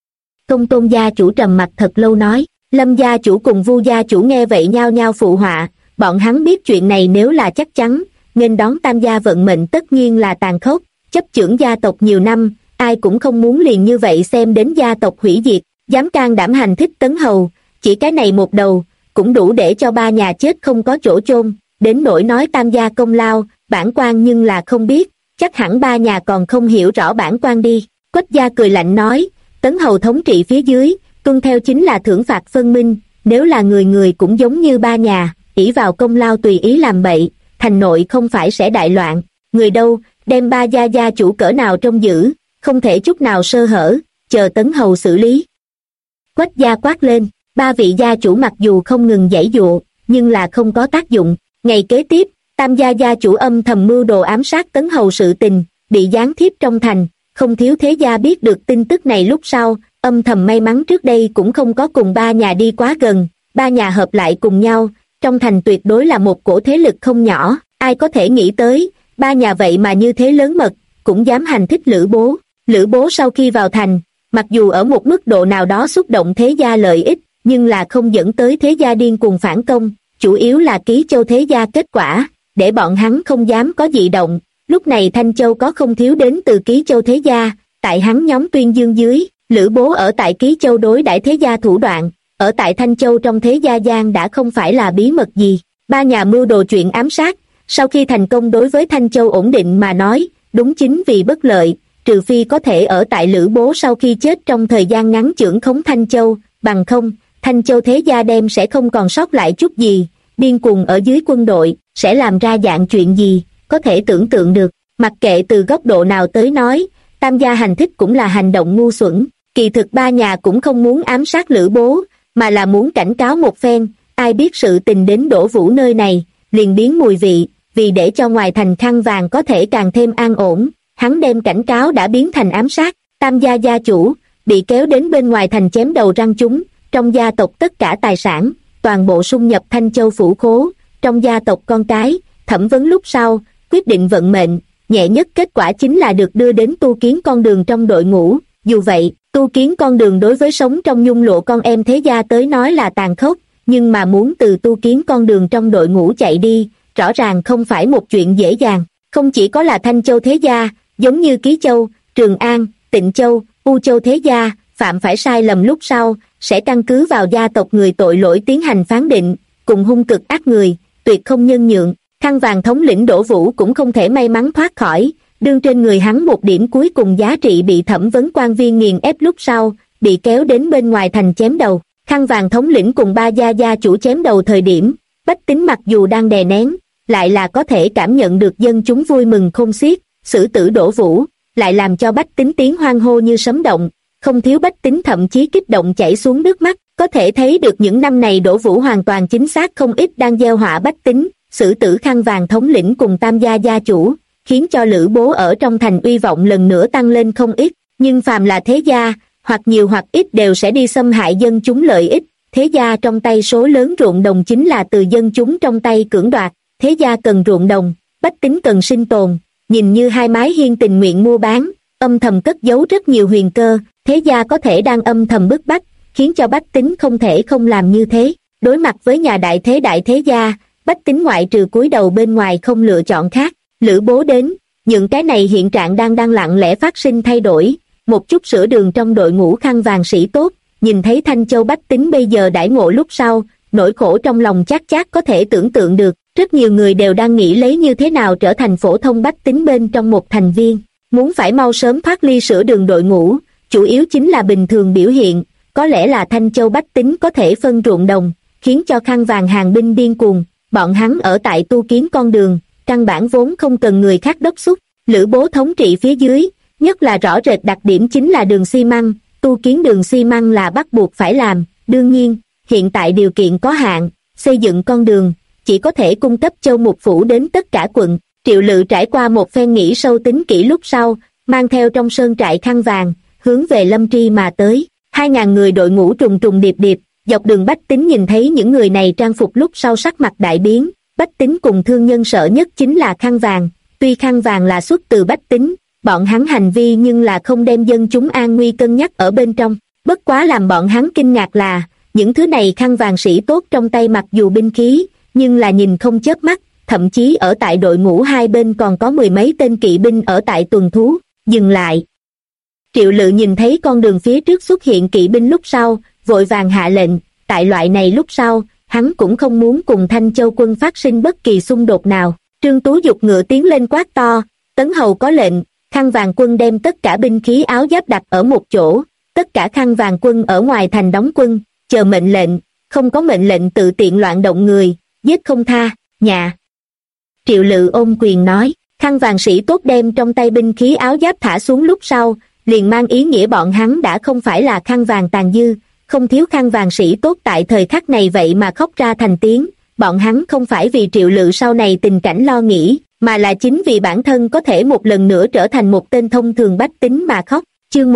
Công tôn gia chủ trầm mặt thật lâu nói. Lâm gia chủ cùng Vu gia chủ nghe vậy nhao nhao phụ họa, bọn hắn biết chuyện này nếu là chắc chắn, nghênh đón Tam gia vận mệnh tất nhiên là tàn khốc, chấp chưởng gia tộc nhiều năm, ai cũng không muốn liền như vậy xem đến gia tộc hủy diệt, dám can đảm hành thích Tấn Hầu, chỉ cái này một đầu, cũng đủ để cho ba nhà chết không có chỗ chôn, đến nỗi nói Tam gia công lao, bản quan nhưng là không biết, chắc hẳn ba nhà còn không hiểu rõ bản quan đi. Quách gia cười lạnh nói, Tấn Hầu thống trị phía dưới, tuân theo chính là thưởng phạt phân minh, nếu là người người cũng giống như ba nhà, ỷ vào công lao tùy ý làm bậy, thành nội không phải sẽ đại loạn, người đâu, đem ba gia gia chủ cỡ nào trông giữ, không thể chút nào sơ hở, chờ Tấn Hầu xử lý. Quách gia quát lên, ba vị gia chủ mặc dù không ngừng giãy giụa, nhưng là không có tác dụng, ngày kế tiếp, Tam gia gia chủ âm thầm mưu đồ ám sát Tấn Hầu sự tình, bị giáng thiếp trong thành, không thiếu thế gia biết được tin tức này lúc sau, âm thầm may mắn trước đây cũng không có cùng ba nhà đi quá gần, ba nhà hợp lại cùng nhau, trong thành tuyệt đối là một cổ thế lực không nhỏ, ai có thể nghĩ tới, ba nhà vậy mà như thế lớn mật, cũng dám hành thích Lữ Bố. Lữ Bố sau khi vào thành, mặc dù ở một mức độ nào đó xúc động thế gia lợi ích, nhưng là không dẫn tới thế gia điên cuồng phản công, chủ yếu là Ký Châu thế gia kết quả, để bọn hắn không dám có dị động. Lúc này Thanh Châu có không thiếu đến từ Ký Châu thế gia, tại hắn nhóm tuyên dương dưới, Lữ Bố ở tại Ký Châu đối đãi thế gia thủ đoạn, ở tại Thanh Châu trong thế gia giang đã không phải là bí mật gì. Ba nhà mưu đồ chuyện ám sát, sau khi thành công đối với Thanh Châu ổn định mà nói, đúng chính vì bất lợi, trừ phi có thể ở tại Lữ Bố sau khi chết trong thời gian ngắn chưởng khống Thanh Châu, bằng không, Thanh Châu thế gia đem sẽ không còn sót lại chút gì, điên cuồng ở dưới quân đội, sẽ làm ra dạng chuyện gì, có thể tưởng tượng được. Mặc kệ từ góc độ nào tới nói, Tam gia hành thích cũng là hành động ngu xuẩn, kỳ thực ba nhà cũng không muốn ám sát Lữ Bố, mà là muốn cảnh cáo một phen, ai biết sự tình đến Đỗ Vũ nơi này, liền biến mùi vị, vì để cho ngoài thành Khăn Vàng có thể càng thêm an ổn, hắn đem cảnh cáo đã biến thành ám sát. Tam gia gia chủ, bị kéo đến bên ngoài thành chém đầu răng chúng, trong gia tộc tất cả tài sản, toàn bộ sung nhập Thanh Châu phủ khố, trong gia tộc con cái, thẩm vấn lúc sau, quyết định vận mệnh, nhẹ nhất kết quả chính là được đưa đến tu kiến con đường trong đội ngũ. Dù vậy, tu kiến con đường đối với sống trong nhung lụa con em thế gia tới nói là tàn khốc, nhưng mà muốn từ tu kiến con đường trong đội ngũ chạy đi, rõ ràng không phải một chuyện dễ dàng. Không chỉ có là Thanh Châu thế gia, giống như Ký Châu, Trường An, Tịnh Châu, U Châu thế gia, phạm phải sai lầm lúc sau, sẽ căn cứ vào gia tộc người tội lỗi tiến hành phán định, cùng hung cực ác người, tuyệt không nhân nhượng. Khăn Vàng thống lĩnh Đỗ Vũ cũng không thể may mắn thoát khỏi, đương trên người hắn một điểm cuối cùng giá trị bị thẩm vấn quan viên nghiền ép lúc sau, bị kéo đến bên ngoài thành chém đầu. Khăn Vàng thống lĩnh cùng ba gia gia chủ chém đầu thời điểm, bách tính mặc dù đang đè nén, lại là có thể cảm nhận được dân chúng vui mừng khôn xiết, xử tử Đỗ Vũ, lại làm cho bách tính tiếng hoan hô như sấm động, không thiếu bách tính thậm chí kích động chảy xuống nước mắt, có thể thấy được những năm này Đỗ Vũ hoàn toàn chính xác không ít đang gieo họa bách tính, xử tử Khăn Vàng thống lĩnh cùng Tam gia gia chủ, khiến cho Lữ Bố ở trong thành uy vọng lần nữa tăng lên không ít, nhưng phàm là thế gia, hoặc nhiều hoặc ít đều sẽ đi xâm hại dân chúng lợi ích, thế gia trong tay số lớn ruộng đồng chính là từ dân chúng trong tay cưỡng đoạt, thế gia cần ruộng đồng, bách tính cần sinh tồn, nhìn như hai mái hiên tình nguyện mua bán, âm thầm cất giấu rất nhiều huyền cơ, thế gia có thể đang âm thầm bức bách, khiến cho bách tính không thể không làm như thế. Đối mặt với nhà đại thế gia, bách tính ngoại trừ cúi đầu bên ngoài không lựa chọn khác. Lữ Bố đến, những cái này hiện trạng đang lặng lẽ phát sinh thay đổi, một chút sửa đường trong đội ngũ Khăn Vàng sĩ tốt, nhìn thấy Thanh Châu bách tính bây giờ đãi ngộ lúc sau, nỗi khổ trong lòng chắc có thể tưởng tượng được, rất nhiều người đều đang nghĩ lấy như thế nào trở thành phổ thông bách tính bên trong một thành viên, muốn phải mau sớm thoát ly sửa đường đội ngũ, chủ yếu chính là bình thường biểu hiện, có lẽ là Thanh Châu bách tính có thể phân ruộng đồng, khiến cho Khăn Vàng hàng binh điên cuồng, bọn hắn ở tại tu kiến con đường, căn bản vốn không cần người khác đốc thúc. Lữ Bố thống trị phía dưới, nhất là rõ rệt đặc điểm chính là đường xi măng, tu kiến đường xi măng là bắt buộc phải làm, đương nhiên, hiện tại điều kiện có hạn, xây dựng con đường, chỉ có thể cung cấp Châu Mục Phủ đến tất cả quận. Triệu Lự trải qua một phen nghĩ sâu tính kỹ lúc sau, mang theo trong sơn trại Khăn Vàng, hướng về Lâm Tri mà tới, 2.000 người đội ngũ trùng trùng điệp điệp, dọc đường bách tính nhìn thấy những người này trang phục lúc sau sắc mặt đại biến, bách tính cùng thương nhân sợ nhất chính là Khăn Vàng, tuy Khăn Vàng là xuất từ bách tính, bọn hắn hành vi nhưng là không đem dân chúng an nguy cân nhắc ở bên trong, Bất quá làm bọn hắn kinh ngạc là, những thứ này khăn vàng sĩ tốt trong tay mặc dù binh khí, nhưng là nhìn không chớp mắt, thậm chí ở tại đội ngũ hai bên còn có mười mấy tên kỵ binh ở tại tuần thú, dừng lại. Triệu Lự nhìn thấy con đường phía trước xuất hiện kỵ binh lúc sau, vội vàng hạ lệnh, tại loại này lúc sau, hắn cũng không muốn cùng Thanh Châu quân phát sinh bất kỳ xung đột nào. Trương Tú giục ngựa tiến lên quát to, Tấn Hầu có lệnh, khăn vàng quân đem tất cả binh khí áo giáp đặt ở một chỗ, tất cả khăn vàng quân ở ngoài thành đóng quân, chờ mệnh lệnh, không có mệnh lệnh tự tiện loạn động người, giết không tha, nhà. Triệu Lự ôm quyền nói, khăn vàng sĩ tốt đem trong tay binh khí áo giáp thả xuống lúc sau, liền mang ý nghĩa bọn hắn đã không phải là khăn vàng tàn dư, không thiếu khăn vàng sĩ tốt tại thời khắc này vậy mà khóc ra thành tiếng, bọn hắn không phải vì Triệu Lự sau này tình cảnh lo nghĩ, mà là chính vì bản thân có thể một lần nữa trở thành một tên thông thường bách tính mà khóc. Chương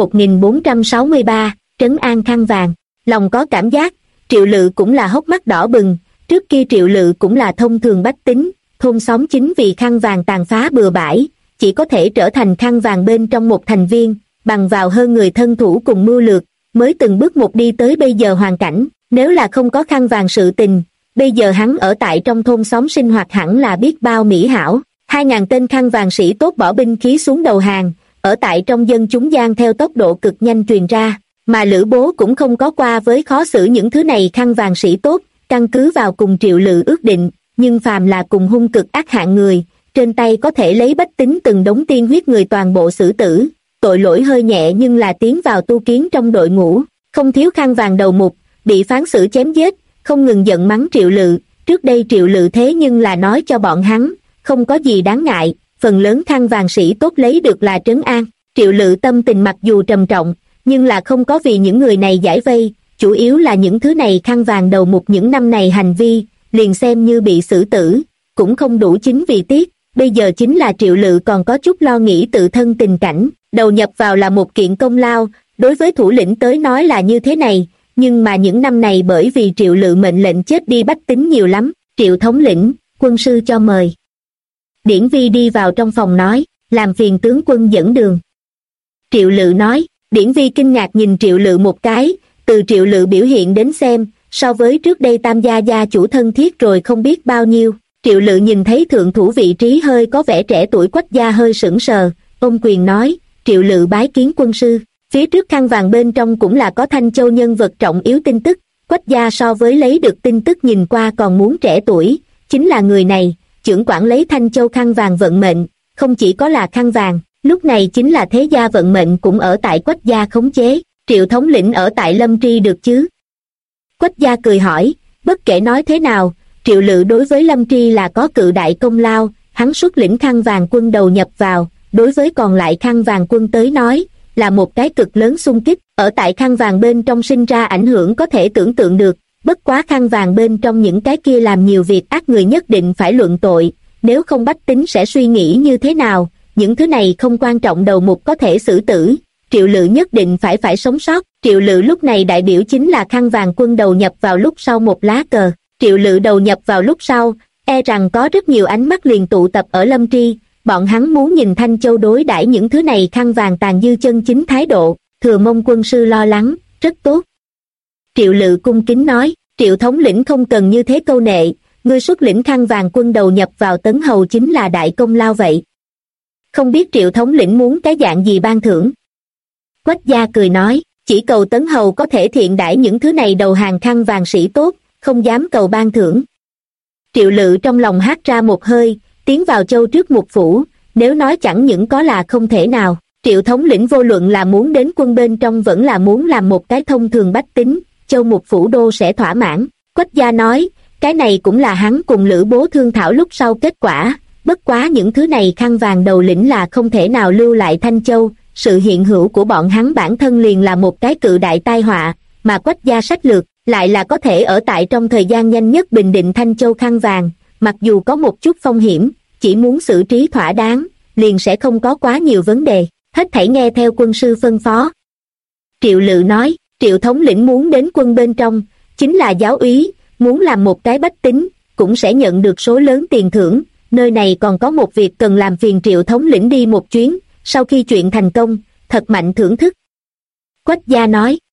1463, Trấn An khăn vàng, lòng có cảm giác, Triệu Lự cũng là hốc mắt đỏ bừng, trước kia Triệu Lự cũng là thông thường bách tính, thôn xóm chính vì khăn vàng tàn phá bừa bãi, chỉ có thể trở thành khăn vàng bên trong một thành viên, bằng vào hơn người thân thủ cùng mưu lược, mới từng bước một đi tới bây giờ hoàn cảnh, nếu là không có khăn vàng sự tình, bây giờ hắn ở tại trong thôn xóm sinh hoạt hẳn là biết bao mỹ hảo. 2.000 tên khăn vàng sĩ tốt bỏ binh khí xuống đầu hàng, ở tại trong dân chúng gian theo tốc độ cực nhanh truyền ra, mà Lữ Bố cũng không có qua với khó xử những thứ này khăn vàng sĩ tốt, căn cứ vào cùng Triệu Lự ước định, nhưng phàm là cùng hung cực ác hạng người, trên tay có thể lấy bách tính từng đống tiên huyết người toàn bộ xử tử, tội lỗi hơi nhẹ nhưng là tiến vào tu kiến trong đội ngũ, không thiếu khăn vàng đầu mục, bị phán xử chém giết, không ngừng giận mắng Triệu Lự, trước đây Triệu Lự thế nhưng là nói cho bọn hắn, không có gì đáng ngại, phần lớn khăn vàng sĩ tốt lấy được là trấn an. Triệu Lự tâm tình mặc dù trầm trọng, nhưng là không có vì những người này giải vây, chủ yếu là những thứ này khăn vàng đầu mục những năm này hành vi, liền xem như bị xử tử, cũng không đủ chính vì tiếc, bây giờ chính là Triệu Lự còn có chút lo nghĩ tự thân tình cảnh, đầu nhập vào là một kiện công lao, đối với thủ lĩnh tới nói là như thế này, nhưng mà những năm này bởi vì Triệu Lự mệnh lệnh chết đi bách tính nhiều lắm, Triệu thống lĩnh, quân sư cho mời. Điển Vi đi vào trong phòng nói, làm phiền tướng quân dẫn đường. Triệu Lự nói, Điển Vi kinh ngạc nhìn Triệu Lự một cái, từ Triệu Lự biểu hiện đến xem, so với trước đây Tam gia gia chủ thân thiết rồi không biết bao nhiêu. Triệu Lự nhìn thấy thượng thủ vị trí hơi có vẻ trẻ tuổi Quách gia hơi sững sờ, ôm quyền nói, Triệu Lự bái kiến quân sư. Phía trước khăn vàng bên trong cũng là có Thanh Châu nhân vật trọng yếu tin tức, Quách gia so với lấy được tin tức nhìn qua còn muốn trẻ tuổi, chính là người này, chưởng quản lấy Thanh Châu khăn vàng vận mệnh, không chỉ có là khăn vàng, lúc này chính là thế gia vận mệnh cũng ở tại Quách gia khống chế. Triệu thống lĩnh ở tại Lâm Tri được chứ? Quách gia cười hỏi, bất kể nói thế nào, Triệu Lự đối với Lâm Tri là có cự đại công lao, hắn xuất lĩnh khăn vàng quân đầu nhập vào, đối với còn lại khăn vàng quân tới nói, là một cái cực lớn xung kích, ở tại khăn vàng bên trong sinh ra ảnh hưởng có thể tưởng tượng được, bất quá khăn vàng bên trong những cái kia làm nhiều việc ác người nhất định phải luận tội, nếu không bách tính sẽ suy nghĩ như thế nào, những thứ này không quan trọng đầu mục có thể xử tử, Triệu Lự nhất định phải sống sót. Triệu Lự lúc này đại biểu chính là khăn vàng quân đầu nhập vào lúc sau một lá cờ, Triệu Lự đầu nhập vào lúc sau, e rằng có rất nhiều ánh mắt liền tụ tập ở Lâm Tri, bọn hắn muốn nhìn Thanh Châu đối đãi những thứ này khăn vàng tàn dư chân chính thái độ, thừa mong quân sư lo lắng, rất tốt. Triệu Lự cung kính nói, Triệu thống lĩnh không cần như thế câu nệ, ngươi xuất lĩnh khăn vàng quân đầu nhập vào Tấn Hầu chính là đại công lao vậy. Không biết Triệu thống lĩnh muốn cái dạng gì ban thưởng? Quách gia cười nói, chỉ cầu Tấn Hầu có thể thiện đãi những thứ này đầu hàng khăn vàng sĩ tốt, không dám cầu ban thưởng. Triệu Lự trong lòng hát ra một hơi, tiến vào châu trước một phủ, nếu nói chẳng những có là không thể nào, Triệu thống lĩnh vô luận là muốn đến quân bên trong vẫn là muốn làm một cái thông thường bách tính, châu một phủ đô sẽ thỏa mãn. Quách gia nói, cái này cũng là hắn cùng Lữ Bố thương thảo lúc sau kết quả, bất quá những thứ này khăn vàng đầu lĩnh là không thể nào lưu lại Thanh Châu, sự hiện hữu của bọn hắn bản thân liền là một cái cự đại tai họa, mà Quách gia sách lược lại là có thể ở tại trong thời gian nhanh nhất bình định Thanh Châu khăn vàng, mặc dù có một chút phong hiểm, chỉ muốn xử trí thỏa đáng, liền sẽ không có quá nhiều vấn đề, hết thảy nghe theo quân sư phân phó. Triệu Lự nói, Triệu thống lĩnh muốn đến quân bên trong, chính là giáo úy, muốn làm một cái bách tính, cũng sẽ nhận được số lớn tiền thưởng, nơi này còn có một việc cần làm phiền Triệu thống lĩnh đi một chuyến, sau khi chuyện thành công, thật mạnh thưởng thức. Quách gia nói,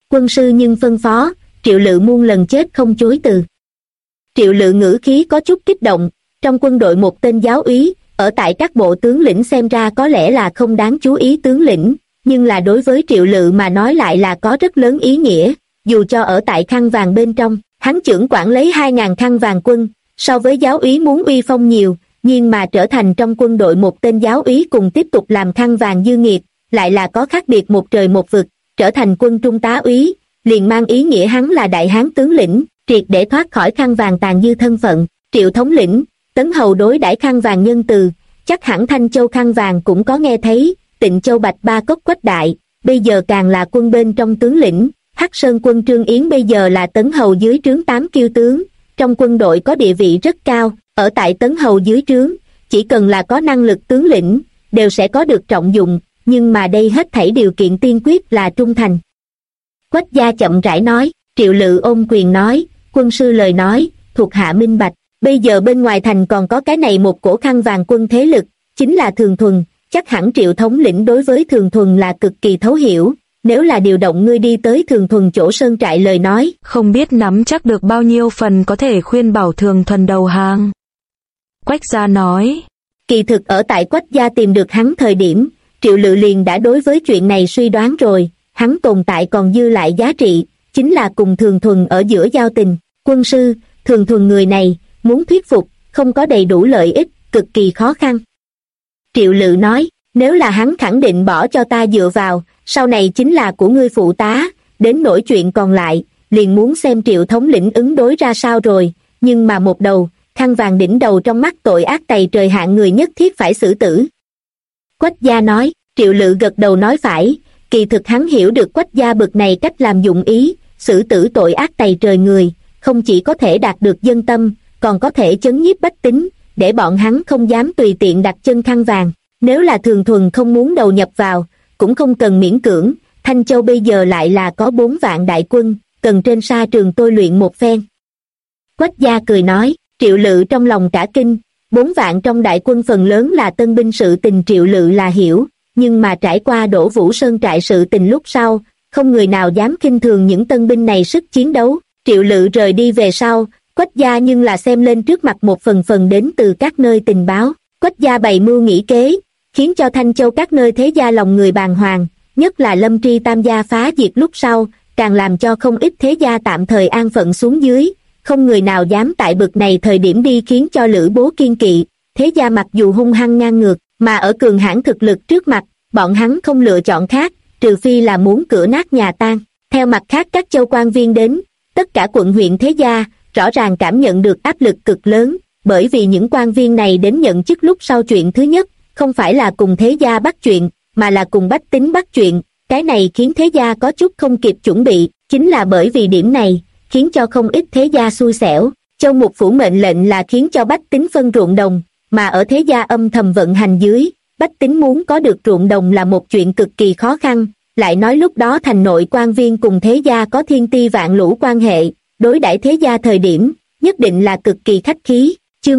Quân sư nhưng phân phó, Triệu Lự muôn lần chết không chối từ. Triệu Lự ngữ khí có chút kích động, trong quân đội một tên giáo úy, ở tại các bộ tướng lĩnh xem ra có lẽ là không đáng chú ý tướng lĩnh, nhưng là đối với Triệu Lự mà nói lại là có rất lớn ý nghĩa, dù cho ở tại khăn vàng bên trong, hắn chưởng quản lấy 2.000 khăn vàng quân, so với giáo úy muốn uy phong nhiều, nhưng mà trở thành trong quân đội một tên giáo úy cùng tiếp tục làm khăn vàng dư nghiệp, lại là có khác biệt một trời một vực, trở thành quân trung tá úy, liền mang ý nghĩa hắn là đại hán tướng lĩnh, triệt để thoát khỏi khăn vàng tàn dư thân phận. Triệu thống lĩnh, Tấn Hầu đối đãi khăn vàng nhân từ, chắc hẳn Thanh Châu khăn vàng cũng có nghe thấy, Tịnh Châu Bạch Ba Cốc Quách Đại, bây giờ càng là quân bên trong tướng lĩnh, Hắc Sơn quân Trương Yến bây giờ là Tấn Hầu dưới trướng 8 kiêu tướng, trong quân đội có địa vị rất cao, ở tại Tấn Hầu dưới trướng, chỉ cần là có năng lực tướng lĩnh, đều sẽ có được trọng dụng, nhưng mà đây hết thảy điều kiện tiên quyết là trung thành. Quách gia chậm rãi nói, Triệu Lự ôm quyền nói, quân sư lời nói, thuộc hạ minh bạch, bây giờ bên ngoài thành còn có cái này một cổ khăn vàng quân thế lực, chính là Thường Thuần, chắc hẳn Triệu thống lĩnh đối với Thường Thuần là cực kỳ thấu hiểu, nếu là điều động ngươi đi tới Thường Thuần chỗ sơn trại lời nói, không biết nắm chắc được bao nhiêu phần có thể khuyên bảo Thường Thuần đầu hàng. Quách gia nói, kỳ thực ở tại Quách gia tìm được hắn thời điểm, Triệu Lự liền đã đối với chuyện này suy đoán rồi, hắn tồn tại còn dư lại giá trị, chính là cùng Thường Thuần ở giữa giao tình. Quân sư, Thường Thuần người này, muốn thuyết phục, không có đầy đủ lợi ích, cực kỳ khó khăn. Triệu Lự nói, nếu là hắn khẳng định bỏ cho ta dựa vào, sau này chính là của ngươi phụ tá, đến nỗi chuyện còn lại, liền muốn xem Triệu thống lĩnh ứng đối ra sao rồi, nhưng mà một đầu, khăn vàng đỉnh đầu trong mắt tội ác tày trời hạng người nhất thiết phải xử tử. Quách gia nói, Triệu Lự gật đầu nói phải, kỳ thực hắn hiểu được Quách gia bực này cách làm dụng ý, xử tử tội ác tày trời người, không chỉ có thể đạt được dân tâm, còn có thể chấn nhiếp bách tính, để bọn hắn không dám tùy tiện đặt chân khăn vàng. Nếu là Thường Thuần không muốn đầu nhập vào, cũng không cần miễn cưỡng, Thanh Châu bây giờ lại là có 4 vạn đại quân, cần trên sa trường tôi luyện một phen. Quách gia cười nói, Triệu Lự trong lòng cả kinh, 4 vạn trong đại quân phần lớn là tân binh, sự tình Triệu Lự là hiểu, nhưng mà trải qua Đỗ Vũ Sơn trại sự tình lúc sau, không người nào dám khinh thường những tân binh này sức chiến đấu. Triệu Lự rời đi về sau, Quách gia nhưng là xem lên trước mặt một phần phần đến từ các nơi tình báo. Quách gia bày mưu nghĩ kế, khiến cho Thanh Châu các nơi thế gia lòng người bàng hoàng, nhất là Lâm Tri Tam gia phá diệt lúc sau, càng làm cho không ít thế gia tạm thời an phận xuống dưới, không người nào dám tại bực này thời điểm đi khiến cho Lữ Bố kiên kỵ. Thế gia mặc dù hung hăng ngang ngược, mà ở cường hãn thực lực trước mặt, bọn hắn không lựa chọn khác, trừ phi là muốn cửa nát nhà tan. Theo mặt khác các châu quan viên đến, tất cả quận huyện thế gia, rõ ràng cảm nhận được áp lực cực lớn, bởi vì những quan viên này đến nhận chức lúc sau chuyện thứ nhất, không phải là cùng thế gia bắt chuyện, mà là cùng bách tính bắt chuyện, cái này khiến thế gia có chút không kịp chuẩn bị, chính là bởi vì điểm này, khiến cho không ít thế gia xui xẻo. Châu Mục Phủ mệnh lệnh là khiến cho bách tính phân ruộng đồng, mà ở thế gia âm thầm vận hành dưới, bách tính muốn có được ruộng đồng là một chuyện cực kỳ khó khăn, lại nói lúc đó thành nội quan viên cùng thế gia có thiên ti vạn lũ quan hệ, đối đãi thế gia thời điểm, nhất định là cực kỳ khách khí. Chương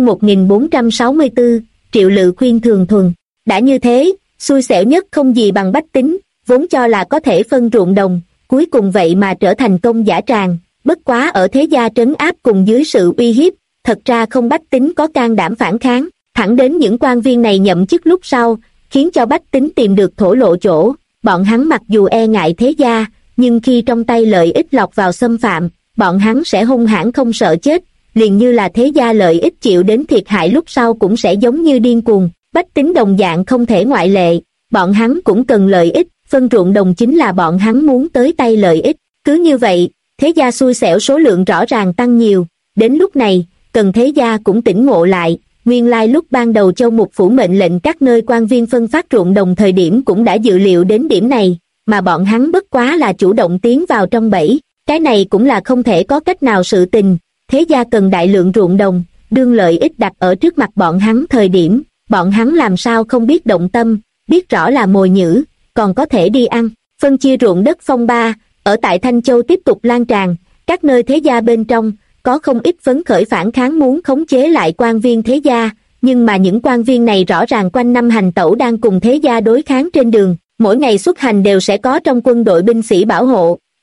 1464, Triệu Lự khuyên Thường Thuần. Đã như thế, xui xẻo nhất không gì bằng bách tính, vốn cho là có thể phân ruộng đồng, cuối cùng vậy mà trở thành công dã tràng, bất quá ở thế gia trấn áp cùng dưới sự uy hiếp, thật ra không bách tính có can đảm phản kháng, thẳng đến những quan viên này nhậm chức lúc sau, khiến cho bách tính tìm được thổ lộ chỗ, bọn hắn mặc dù e ngại thế gia, nhưng khi trong tay lợi ích lọt vào xâm phạm, bọn hắn sẽ hung hãn không sợ chết, liền như là thế gia lợi ích chịu đến thiệt hại lúc sau cũng sẽ giống như điên cuồng, bách tính đồng dạng không thể ngoại lệ, bọn hắn cũng cần lợi ích, phân ruộng đồng chính là bọn hắn muốn tới tay lợi ích, cứ như vậy, thế gia xui xẻo số lượng rõ ràng tăng nhiều, đến lúc này, cần thế gia cũng tỉnh ngộ lại, nguyên lai lúc ban đầu Châu Mục Phủ mệnh lệnh các nơi quan viên phân phát ruộng đồng thời điểm cũng đã dự liệu đến điểm này, mà bọn hắn bất quá là chủ động tiến vào trong bẫy, cái này cũng là không thể có cách nào sự tình, thế gia cần đại lượng ruộng đồng, đương lợi ích đặt ở trước mặt bọn hắn thời điểm, bọn hắn làm sao không biết động tâm, biết rõ là mồi nhử, còn có thể đi ăn. Phân chia ruộng đất phong ba, ở tại Thanh Châu tiếp tục lan tràn, các nơi thế gia bên trong, có không ít phấn khởi phản kháng muốn khống chế lại quan viên thế gia, nhưng mà những quan viên này rõ ràng quanh năm hành tẩu đang cùng thế gia đối kháng trên đường, mỗi ngày xuất hành đều sẽ có trong quân đội binh sĩ bảo hộ,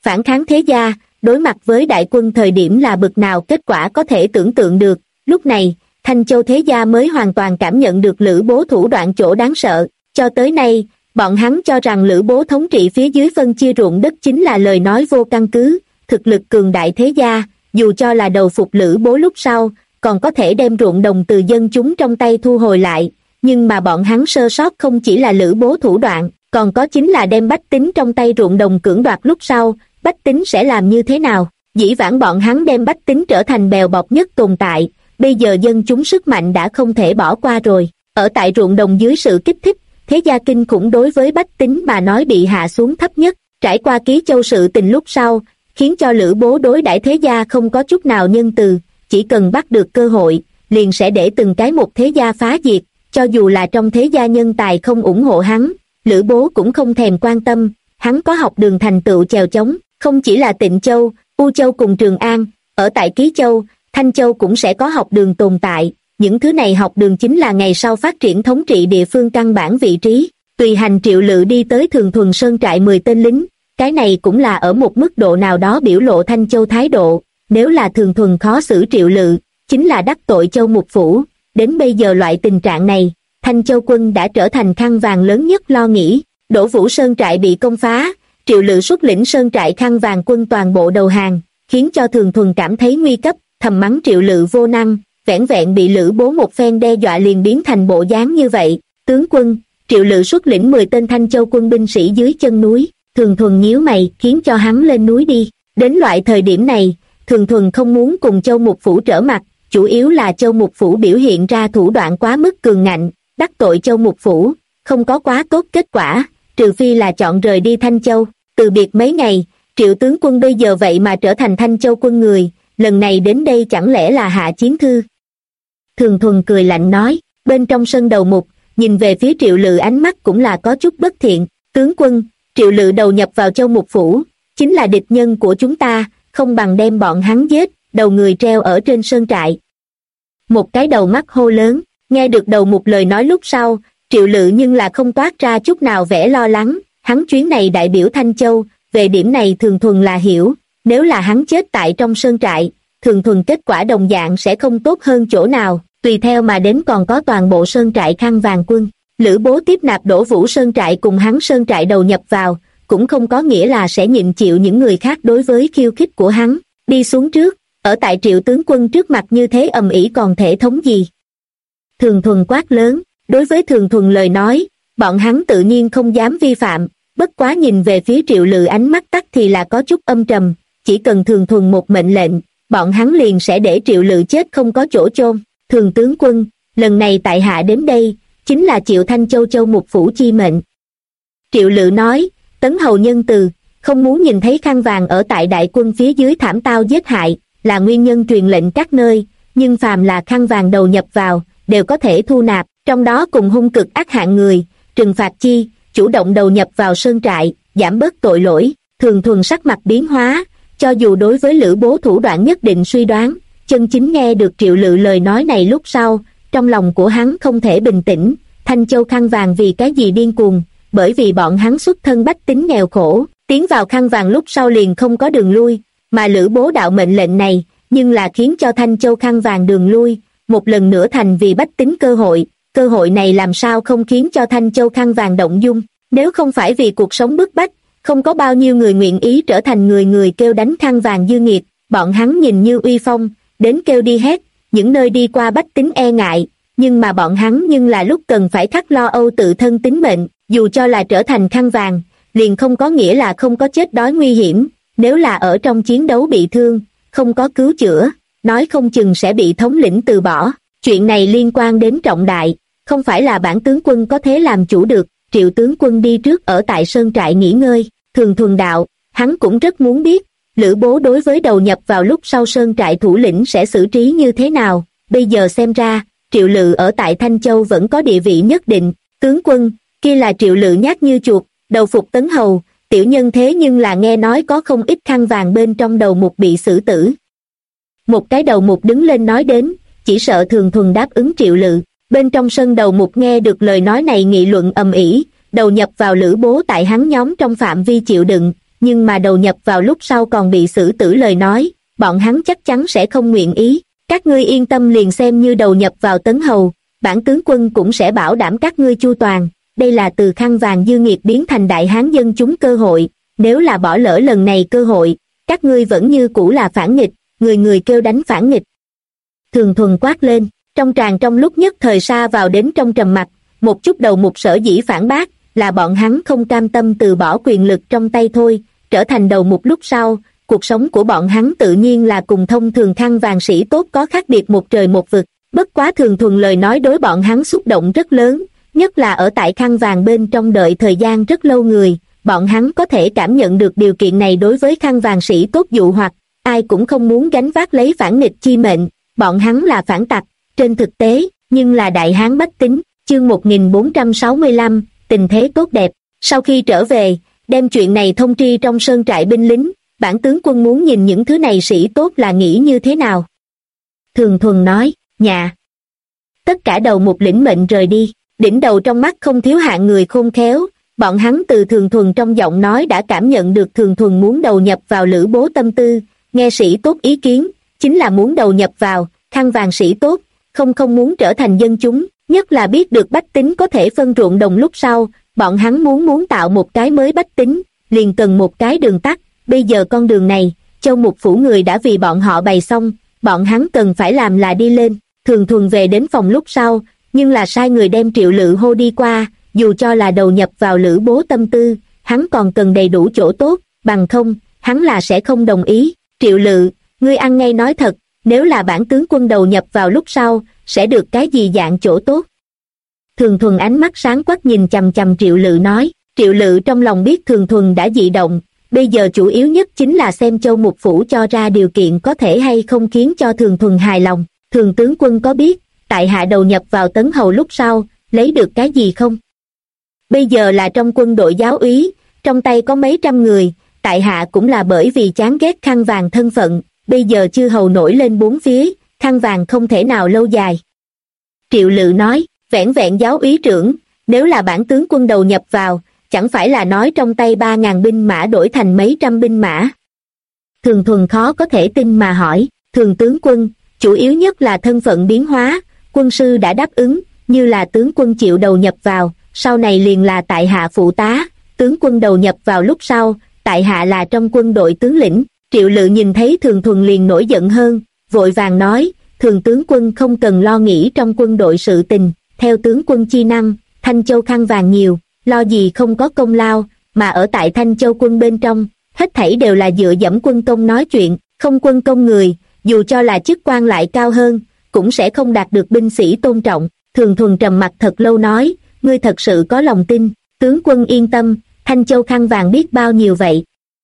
phản kháng thế gia, đối mặt với đại quân thời điểm là bực nào kết quả có thể tưởng tượng được. Lúc này, Thanh Châu thế gia mới hoàn toàn cảm nhận được Lữ Bố thủ đoạn chỗ đáng sợ. Cho tới nay, bọn hắn cho rằng Lữ Bố thống trị phía dưới phân chia ruộng đất chính là lời nói vô căn cứ. Thực lực cường đại thế gia, dù cho là đầu phục Lữ Bố lúc sau, còn có thể đem ruộng đồng từ dân chúng trong tay thu hồi lại. Nhưng mà bọn hắn sơ sót không chỉ là Lữ Bố thủ đoạn, còn có chính là đem bách tính trong tay ruộng đồng cưỡng đoạt lúc sau, bách tính sẽ làm như thế nào? Dĩ vãng bọn hắn đem bách tính trở thành bèo bọt nhất tồn tại, bây giờ dân chúng sức mạnh đã không thể bỏ qua rồi. Ở tại ruộng đồng dưới sự kích thích, thế gia kinh khủng đối với bách tính mà nói bị hạ xuống thấp nhất. Trải qua Ký Châu sự tình lúc sau, khiến cho Lữ Bố đối đãi thế gia không có chút nào nhân từ, chỉ cần bắt được cơ hội, liền sẽ để từng cái một thế gia phá diệt. Cho dù là trong thế gia nhân tài không ủng hộ hắn, Lữ Bố cũng không thèm quan tâm. Hắn có học đường thành tựu chèo chống, không chỉ là Tịnh Châu, U Châu cùng Trường An, ở tại Ký Châu, Thanh Châu cũng sẽ có học đường tồn tại. Những thứ này học đường chính là ngày sau phát triển thống trị địa phương căn bản vị trí. Tùy hành Triệu Lự đi tới Thường Thuần Sơn trại 10 tên lính, cái này cũng là ở một mức độ nào đó biểu lộ Thanh Châu thái độ. Nếu là Thường Thuần khó xử Triệu Lự, chính là đắc tội Châu Mục Phủ. Đến bây giờ loại tình trạng này, Thanh Châu quân đã trở thành khăn vàng lớn nhất lo nghĩ. Đỗ Vũ Sơn trại bị công phá, Triệu Lự xuất lĩnh Sơn trại khăn vàng quân toàn bộ đầu hàng, khiến cho Thường Thuần cảm thấy nguy cấp, thầm mắng Triệu Lự vô năng, vẻn vẹn bị Lữ Bố một phen đe dọa liền biến thành bộ dáng như vậy. Tướng quân, Triệu Lự xuất lĩnh 10 tên Thanh Châu quân binh sĩ dưới chân núi. Thường Thuần nhíu mày, khiến cho hắn lên núi đi. Đến loại thời điểm này, Thường Thuần không muốn cùng Châu Mục Phủ trở mặt, chủ yếu là Châu Mục Phủ biểu hiện ra thủ đoạn quá mức cường ngạnh, đắc tội Châu Mục Phủ, không có quá tốt kết quả, trừ phi là chọn rời đi Thanh Châu. Từ biệt mấy ngày, Triệu tướng quân bây giờ vậy mà trở thành Thanh Châu quân người, lần này đến đây chẳng lẽ là hạ chiến thư? Thường Thuần cười lạnh nói. Bên trong sân đầu mục, nhìn về phía Triệu Lự ánh mắt cũng là có chút bất thiện. Tướng quân, Triệu Lự đầu nhập vào Châu Mục Phủ, chính là địch nhân của chúng ta, không bằng đem bọn hắn giết, đầu người treo ở trên sơn trại. Một cái đầu mắt hô lớn, nghe được đầu mục lời nói lúc sau, Triệu Lự nhưng là không toát ra chút nào vẻ lo lắng. Hắn chuyến này đại biểu Thanh Châu, về điểm này Thường Thuần là hiểu, nếu là hắn chết tại trong sơn trại, Thường Thuần kết quả đồng dạng sẽ không tốt hơn chỗ nào, tùy theo mà đến còn có toàn bộ sơn trại khăn vàng quân. Lữ Bố tiếp nạp Đỗ Vũ sơn trại cùng hắn sơn trại đầu nhập vào, cũng không có nghĩa là sẽ nhịn chịu những người khác đối với khiêu khích của hắn. Đi xuống trước, ở tại Triệu tướng quân trước mặt như thế ầm ĩ còn thể thống gì? Thường Thuần quát lớn. Đối với Thường Thuần lời nói, bọn hắn tự nhiên không dám vi phạm, bất quá nhìn về phía Triệu Lự ánh mắt tắc thì là có chút âm trầm, chỉ cần Thường Thuần một mệnh lệnh, bọn hắn liền sẽ để Triệu Lự chết không có chỗ chôn. Thường tướng quân, lần này tại hạ đến đây, chính là chịu Thanh Châu Châu Mục Phủ chi mệnh. Triệu Lự nói, Tấn hầu nhân từ, không muốn nhìn thấy khăn vàng ở tại đại quân phía dưới thảm tao giết hại, là nguyên nhân truyền lệnh các nơi, nhưng phàm là khăn vàng đầu nhập vào, đều có thể thu nạp, trong đó cùng hung cực ác hạng người, trừng phạt chi, chủ động đầu nhập vào sơn trại, giảm bớt tội lỗi. Thường Thuần sắc mặt biến hóa, cho dù đối với Lữ Bố thủ đoạn nhất định suy đoán, chân chính nghe được Triệu Lự lời nói này lúc sau, trong lòng của hắn không thể bình tĩnh. Thanh Châu khăn vàng vì cái gì điên cuồng? Bởi vì bọn hắn xuất thân bách tính nghèo khổ, tiến vào khăn vàng lúc sau liền không có đường lui, mà Lữ Bố đạo mệnh lệnh này, nhưng là khiến cho Thanh Châu khăn vàng đường lui, một lần nữa thành vì bách tính cơ hội này làm sao không khiến cho Thanh Châu khăn vàng động dung. Nếu không phải vì cuộc sống bức bách, không có bao nhiêu người nguyện ý trở thành người kêu đánh khăn vàng dư nghiệt, bọn hắn nhìn như uy phong, đến kêu đi hét, những nơi đi qua bách tính e ngại, nhưng mà bọn hắn nhưng là lúc cần phải khắc lo âu tự thân tính mệnh, dù cho là trở thành khăn vàng, liền không có nghĩa là không có chết đói nguy hiểm, nếu là ở trong chiến đấu bị thương, không có cứu chữa, nói không chừng sẽ bị thống lĩnh từ bỏ. Chuyện này liên quan đến trọng đại, không phải là bản tướng quân có thể làm chủ được. Triệu tướng quân đi trước ở tại sơn trại nghỉ ngơi. Thường Thuần đạo, hắn cũng rất muốn biết, Lữ Bố đối với đầu nhập vào lúc sau sơn trại thủ lĩnh sẽ xử trí như thế nào. Bây giờ xem ra, Triệu Lự ở tại Thanh Châu vẫn có địa vị nhất định. Tướng quân, kia là Triệu Lự nhát như chuột, đầu phục Tấn hầu, tiểu nhân thế nhưng là nghe nói có không ít khăn vàng bên trong đầu mục bị xử tử. Một cái đầu mục đứng lên nói đến, chỉ sợ Thường Thuần đáp ứng Triệu Lự. Bên trong sân đầu mục nghe được lời nói này nghị luận ầm ĩ, đầu nhập vào Lữ Bố tại hắn nhóm trong phạm vi chịu đựng, nhưng mà đầu nhập vào lúc sau còn bị xử tử lời nói, bọn hắn chắc chắn sẽ không nguyện ý. Các ngươi yên tâm, liền xem như đầu nhập vào Tấn Hầu, bản tướng quân cũng sẽ bảo đảm các ngươi chu toàn. Đây là từ khăn vàng dư nghiệt biến thành đại hán dân chúng cơ hội, nếu là bỏ lỡ lần này cơ hội, các ngươi vẫn như cũ là phản nghịch. Người người kêu đánh phản nghịch. Thường Thuần quát lên, trong tràng trong lúc nhất thời sa vào đến trong trầm mặc. Một chút đầu mục sở dĩ phản bác là bọn hắn không cam tâm từ bỏ quyền lực trong tay thôi. Trở thành đầu mục lúc sau, cuộc sống của bọn hắn tự nhiên là cùng thông thường khăn vàng sĩ tốt có khác biệt một trời một vực. Bất quá Thường Thuần lời nói đối bọn hắn xúc động rất lớn, nhất là ở tại khăn vàng bên trong đợi thời gian rất lâu người, bọn hắn có thể cảm nhận được điều kiện này đối với khăn vàng sĩ tốt dụ hoặc, ai cũng không muốn gánh vác lấy phản nghịch chi mệnh, bọn hắn là phản tặc, trên thực tế, nhưng là đại hán bách tính. Chương 1465, tình thế tốt đẹp. Sau khi trở về, đem chuyện này thông tri trong sơn trại binh lính, bản tướng quân muốn nhìn những thứ này sĩ tốt là nghĩ như thế nào. Thường Thuần nói, nhà. Tất cả đầu mục lĩnh mệnh rời đi, đỉnh đầu trong mắt không thiếu hạng người khôn khéo, bọn hắn từ Thường Thuần trong giọng nói đã cảm nhận được Thường Thuần muốn đầu nhập vào Lữ Bố tâm tư, nghe sĩ tốt ý kiến, chính là muốn đầu nhập vào, khăn vàng sĩ tốt, không muốn trở thành dân chúng, nhất là biết được bách tính có thể phân ruộng đồng lúc sau, bọn hắn muốn tạo một cái mới bách tính, liền cần một cái đường tắt, bây giờ con đường này, Châu Mục phủ người đã vì bọn họ bày xong, bọn hắn cần phải làm là đi lên. Thường Thuần về đến phòng lúc sau, nhưng là sai người đem Triệu Lự hô đi qua, dù cho là đầu nhập vào Lữ Bố tâm tư, hắn còn cần đầy đủ chỗ tốt, bằng không, hắn là sẽ không đồng ý. Triệu Lự, ngươi ăn ngay nói thật, nếu là bản tướng quân đầu nhập vào lúc sau, sẽ được cái gì dạng chỗ tốt? Thường Thuần ánh mắt sáng quắc nhìn chằm chằm Triệu Lự nói. Triệu Lự trong lòng biết Thường Thuần đã dị động, bây giờ chủ yếu nhất chính là xem Châu Mục phủ cho ra điều kiện có thể hay không khiến cho Thường Thuần hài lòng. Thường tướng quân có biết, tại hạ đầu nhập vào Tấn Hầu lúc sau, lấy được cái gì không? Bây giờ là trong quân đội giáo úy, trong tay có mấy trăm người, tại hạ cũng là bởi vì chán ghét khăn vàng thân phận, bây giờ chư hầu nổi lên bốn phía, khăn vàng không thể nào lâu dài. Triệu Lự nói, vẻn vẹn giáo úy trưởng, nếu là bản tướng quân đầu nhập vào, chẳng phải là nói trong tay 3.000 binh mã đổi thành mấy trăm binh mã. Thường Thuần khó có thể tin mà hỏi, Thường tướng quân, chủ yếu nhất là thân phận biến hóa, quân sư đã đáp ứng, như là tướng quân chịu đầu nhập vào, sau này liền là tại hạ phụ tá, tướng quân đầu nhập vào lúc sau, tại hạ là trong quân đội tướng lĩnh. Triệu Lự nhìn thấy Thường Thuần liền nổi giận hơn, vội vàng nói, Thường tướng quân không cần lo nghĩ trong quân đội sự tình, theo tướng quân chi năng, Thanh Châu khăn vàng nhiều, lo gì không có công lao, mà ở tại Thanh Châu quân bên trong, hết thảy đều là dựa dẫm quân công nói chuyện, không quân công người, dù cho là chức quan lại cao hơn, cũng sẽ không đạt được binh sĩ tôn trọng. Thường Thuần trầm mặt thật lâu nói, ngươi thật sự có lòng tin, tướng quân yên tâm, Thanh Châu khăn vàng biết bao nhiêu vậy.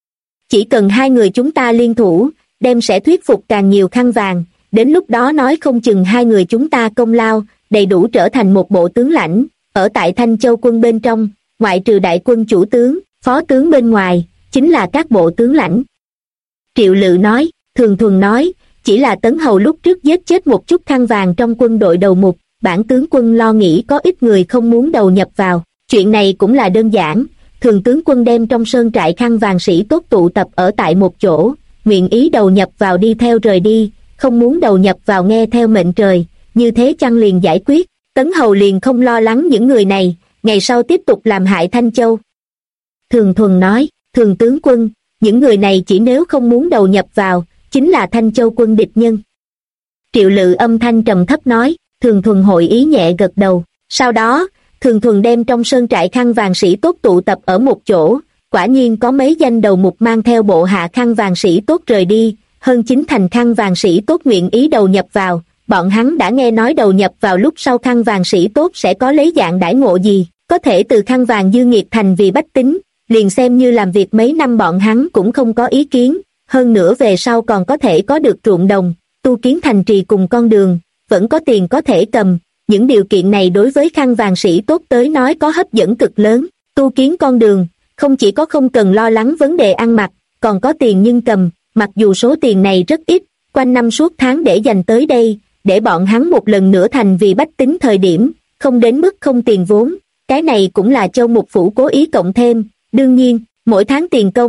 Chỉ cần hai người chúng ta liên thủ, đem sẽ thuyết phục càng nhiều khăn vàng, đến lúc đó nói không chừng hai người chúng ta công lao, đầy đủ trở thành một bộ tướng lãnh, ở tại Thanh Châu quân bên trong, ngoại trừ đại quân chủ tướng, phó tướng bên ngoài, chính là các bộ tướng lãnh. Triệu Lự nói, Thường Thuần nói, chỉ là Tấn Hầu lúc trước giết chết một chút khăn vàng trong quân đội đầu mục, bản tướng quân lo nghĩ có ít người không muốn đầu nhập vào, chuyện này cũng là đơn giản. Thường tướng quân đem trong sơn trại khăn vàng sĩ tốt tụ tập ở tại một chỗ, nguyện ý đầu nhập vào đi theo rời đi, không muốn đầu nhập vào nghe theo mệnh trời, như thế chăng liền giải quyết. Tấn Hầu liền không lo lắng những người này, ngày sau tiếp tục làm hại Thanh Châu. Thường Thuần nói, Thường tướng quân, những người này chỉ nếu không muốn đầu nhập vào, chính là Thanh Châu quân địch nhân. Triệu Lự âm thanh trầm thấp nói, Thường Thuần hội ý nhẹ gật đầu, sau đó, Thường Thuần đem trong sơn trại khăn vàng sĩ tốt tụ tập ở một chỗ, quả nhiên có mấy danh đầu mục mang theo bộ hạ khăn vàng sĩ tốt rời đi, hơn 9 thành khăn vàng sĩ tốt nguyện ý đầu nhập vào, bọn hắn đã nghe nói đầu nhập vào lúc sau khăn vàng sĩ tốt sẽ có lấy dạng đãi ngộ gì, có thể từ khăn vàng dư nghiệt thành vì bách tính, liền xem như làm việc mấy năm bọn hắn cũng không có ý kiến, hơn nữa về sau còn có thể có được ruộng đồng, tu kiến thành trì cùng con đường, vẫn có tiền có thể cầm. Những điều kiện này đối với khăn vàng sĩ tốt tới nói có hấp dẫn cực lớn, tu kiến con đường, không chỉ có không cần lo lắng vấn đề ăn mặc, còn có tiền nhưng cầm, mặc dù số tiền này rất ít, quanh năm suốt tháng để dành tới đây, để bọn hắn một lần nữa thành vì bách tính thời điểm, không đến mức không tiền vốn, cái này cũng là Châu Mục phủ cố ý cộng thêm, đương nhiên, mỗi tháng tiền công,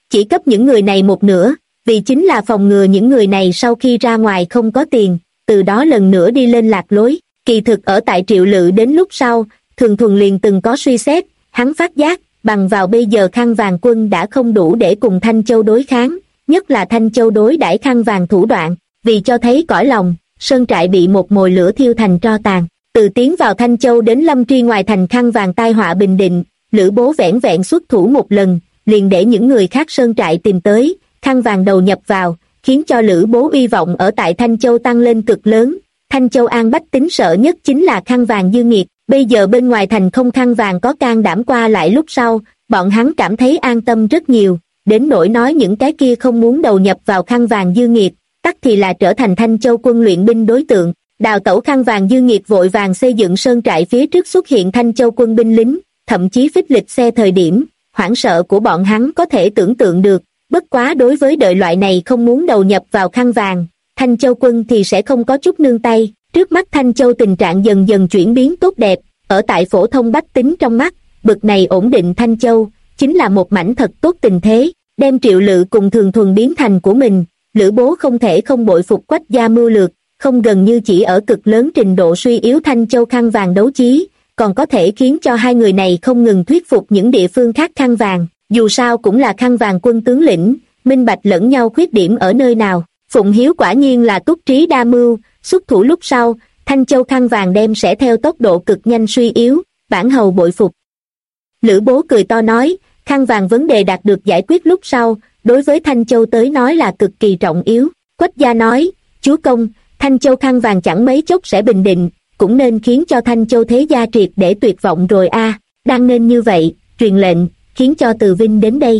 chỉ cấp những người này một nửa, vì chính là phòng ngừa những người này sau khi ra ngoài không có tiền, từ đó lần nữa đi lên lạc lối. Kỳ thực ở tại Triệu Lự đến lúc sau, Thường Thuần liền từng có suy xét, hắn phát giác, bằng vào bây giờ Khăn Vàng quân đã không đủ để cùng Thanh Châu đối kháng, nhất là Thanh Châu đối đãi Khăn Vàng thủ đoạn, vì cho thấy cõi lòng, sơn trại bị một mồi lửa thiêu thành tro tàn. Từ tiến vào Thanh Châu đến Lâm Tri ngoài thành Khăn Vàng tai họa bình định, Lữ Bố vẻn vẹn xuất thủ một lần, liền để những người khác sơn trại tìm tới, Khăn Vàng đầu nhập vào, khiến cho Lữ Bố uy vọng ở tại Thanh Châu tăng lên cực lớn. Thanh Châu an bách tính sợ nhất chính là Khăn Vàng dư nghiệt, bây giờ bên ngoài thành không Khăn Vàng có can đảm qua lại lúc sau, bọn hắn cảm thấy an tâm rất nhiều, đến nỗi nói những cái kia không muốn đầu nhập vào Khăn Vàng dư nghiệt, tắc thì là trở thành Thanh Châu quân luyện binh đối tượng. Đào tẩu Khăn Vàng dư nghiệt vội vàng xây dựng sơn trại phía trước xuất hiện Thanh Châu quân binh lính, thậm chí phích lịch xe thời điểm, hoảng sợ của bọn hắn có thể tưởng tượng được, bất quá đối với đời loại này không muốn đầu nhập vào Khăn Vàng, Thanh Châu quân thì sẽ không có chút nương tay. Trước mắt Thanh Châu tình trạng dần dần chuyển biến tốt đẹp, ở tại phổ thông bách tính trong mắt, bực này ổn định Thanh Châu, chính là một mảnh thật tốt tình thế, đem Triệu Lự cùng Thường Thuần biến thành của mình, Lữ Bố không thể không bội phục Quách gia mưu lược, không gần như chỉ ở cực lớn trình độ suy yếu Thanh Châu Khăn Vàng đấu chí, còn có thể khiến cho hai người này không ngừng thuyết phục những địa phương khác Khăn Vàng, dù sao cũng là Khăn Vàng quân tướng lĩnh, minh bạch lẫn nhau khuyết điểm ở nơi nào. Phụng Hiếu quả nhiên là túc trí đa mưu, xuất thủ lúc sau, Thanh Châu Khăn Vàng đem sẽ theo tốc độ cực nhanh suy yếu, bản hầu bội phục. Lữ Bố cười to nói, Khăn Vàng vấn đề đạt được giải quyết lúc sau, đối với Thanh Châu tới nói là cực kỳ trọng yếu. Quách gia nói, chúa công, Thanh Châu Khăn Vàng chẳng mấy chốc sẽ bình định, cũng nên khiến cho Thanh Châu thế gia triệt để tuyệt vọng rồi a. Đang nên như vậy, truyền lệnh, khiến cho Từ Vinh đến đây.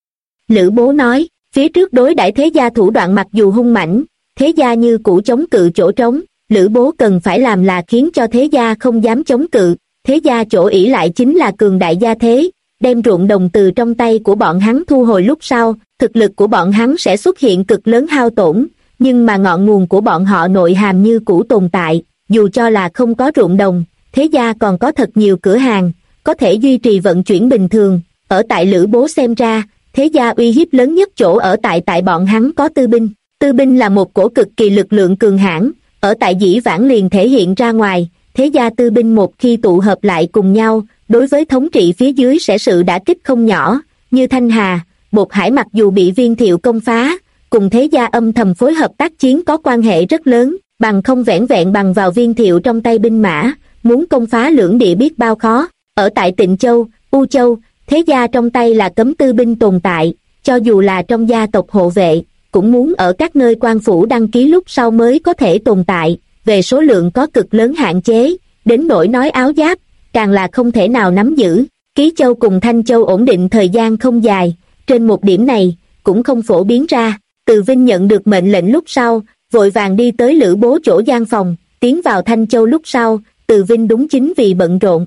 Lữ Bố nói, phía trước đối đãi thế gia thủ đoạn mặc dù hung mãnh, thế gia như cũ chống cự chỗ trống, Lữ Bố cần phải làm là khiến cho thế gia không dám chống cự, thế gia chỗ ỷ lại chính là cường đại gia thế, đem ruộng đồng từ trong tay của bọn hắn thu hồi lúc sau, thực lực của bọn hắn sẽ xuất hiện cực lớn hao tổn, nhưng mà ngọn nguồn của bọn họ nội hàm như cũ tồn tại, dù cho là không có ruộng đồng, thế gia còn có thật nhiều cửa hàng, có thể duy trì vận chuyển bình thường. Ở tại Lữ Bố xem ra, thế gia uy hiếp lớn nhất chỗ ở tại bọn hắn có tư binh. Tư binh là một cổ cực kỳ lực lượng cường hãn, ở tại dĩ vãng liền thể hiện ra ngoài, thế gia tư binh một khi tụ hợp lại cùng nhau, đối với thống trị phía dưới sẽ sự đả kích không nhỏ, như Thanh Hà, Bột Hải mặc dù bị Viên Thiệu công phá, cùng thế gia âm thầm phối hợp tác chiến có quan hệ rất lớn, bằng không vẻn vẹn bằng vào Viên Thiệu trong tay binh mã, muốn công phá lưỡng địa biết bao khó. Ở tại Tịnh Châu, U Châu, thế gia trong tay là cấm tư binh tồn tại, cho dù là trong gia tộc hộ vệ, cũng muốn ở các nơi quan phủ đăng ký lúc sau mới có thể tồn tại, về số lượng có cực lớn hạn chế, đến nỗi nói áo giáp, càng là không thể nào nắm giữ. Ký Châu cùng Thanh Châu ổn định thời gian không dài, trên một điểm này, cũng không phổ biến ra. Từ Vinh nhận được mệnh lệnh lúc sau, vội vàng đi tới Lữ Bố chỗ gian phòng, tiến vào Thanh Châu lúc sau, Từ Vinh đúng chính vì bận rộn.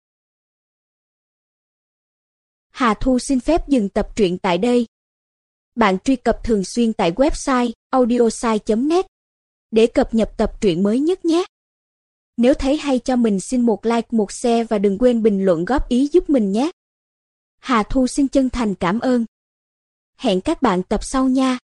Hà Thu xin phép dừng tập truyện tại đây. Bạn truy cập thường xuyên tại website audiosai.net để cập nhật tập truyện mới nhất nhé. Nếu thấy hay cho mình xin một like, một share và đừng quên bình luận góp ý giúp mình nhé. Hà Thu xin chân thành cảm ơn. Hẹn các bạn tập sau nha.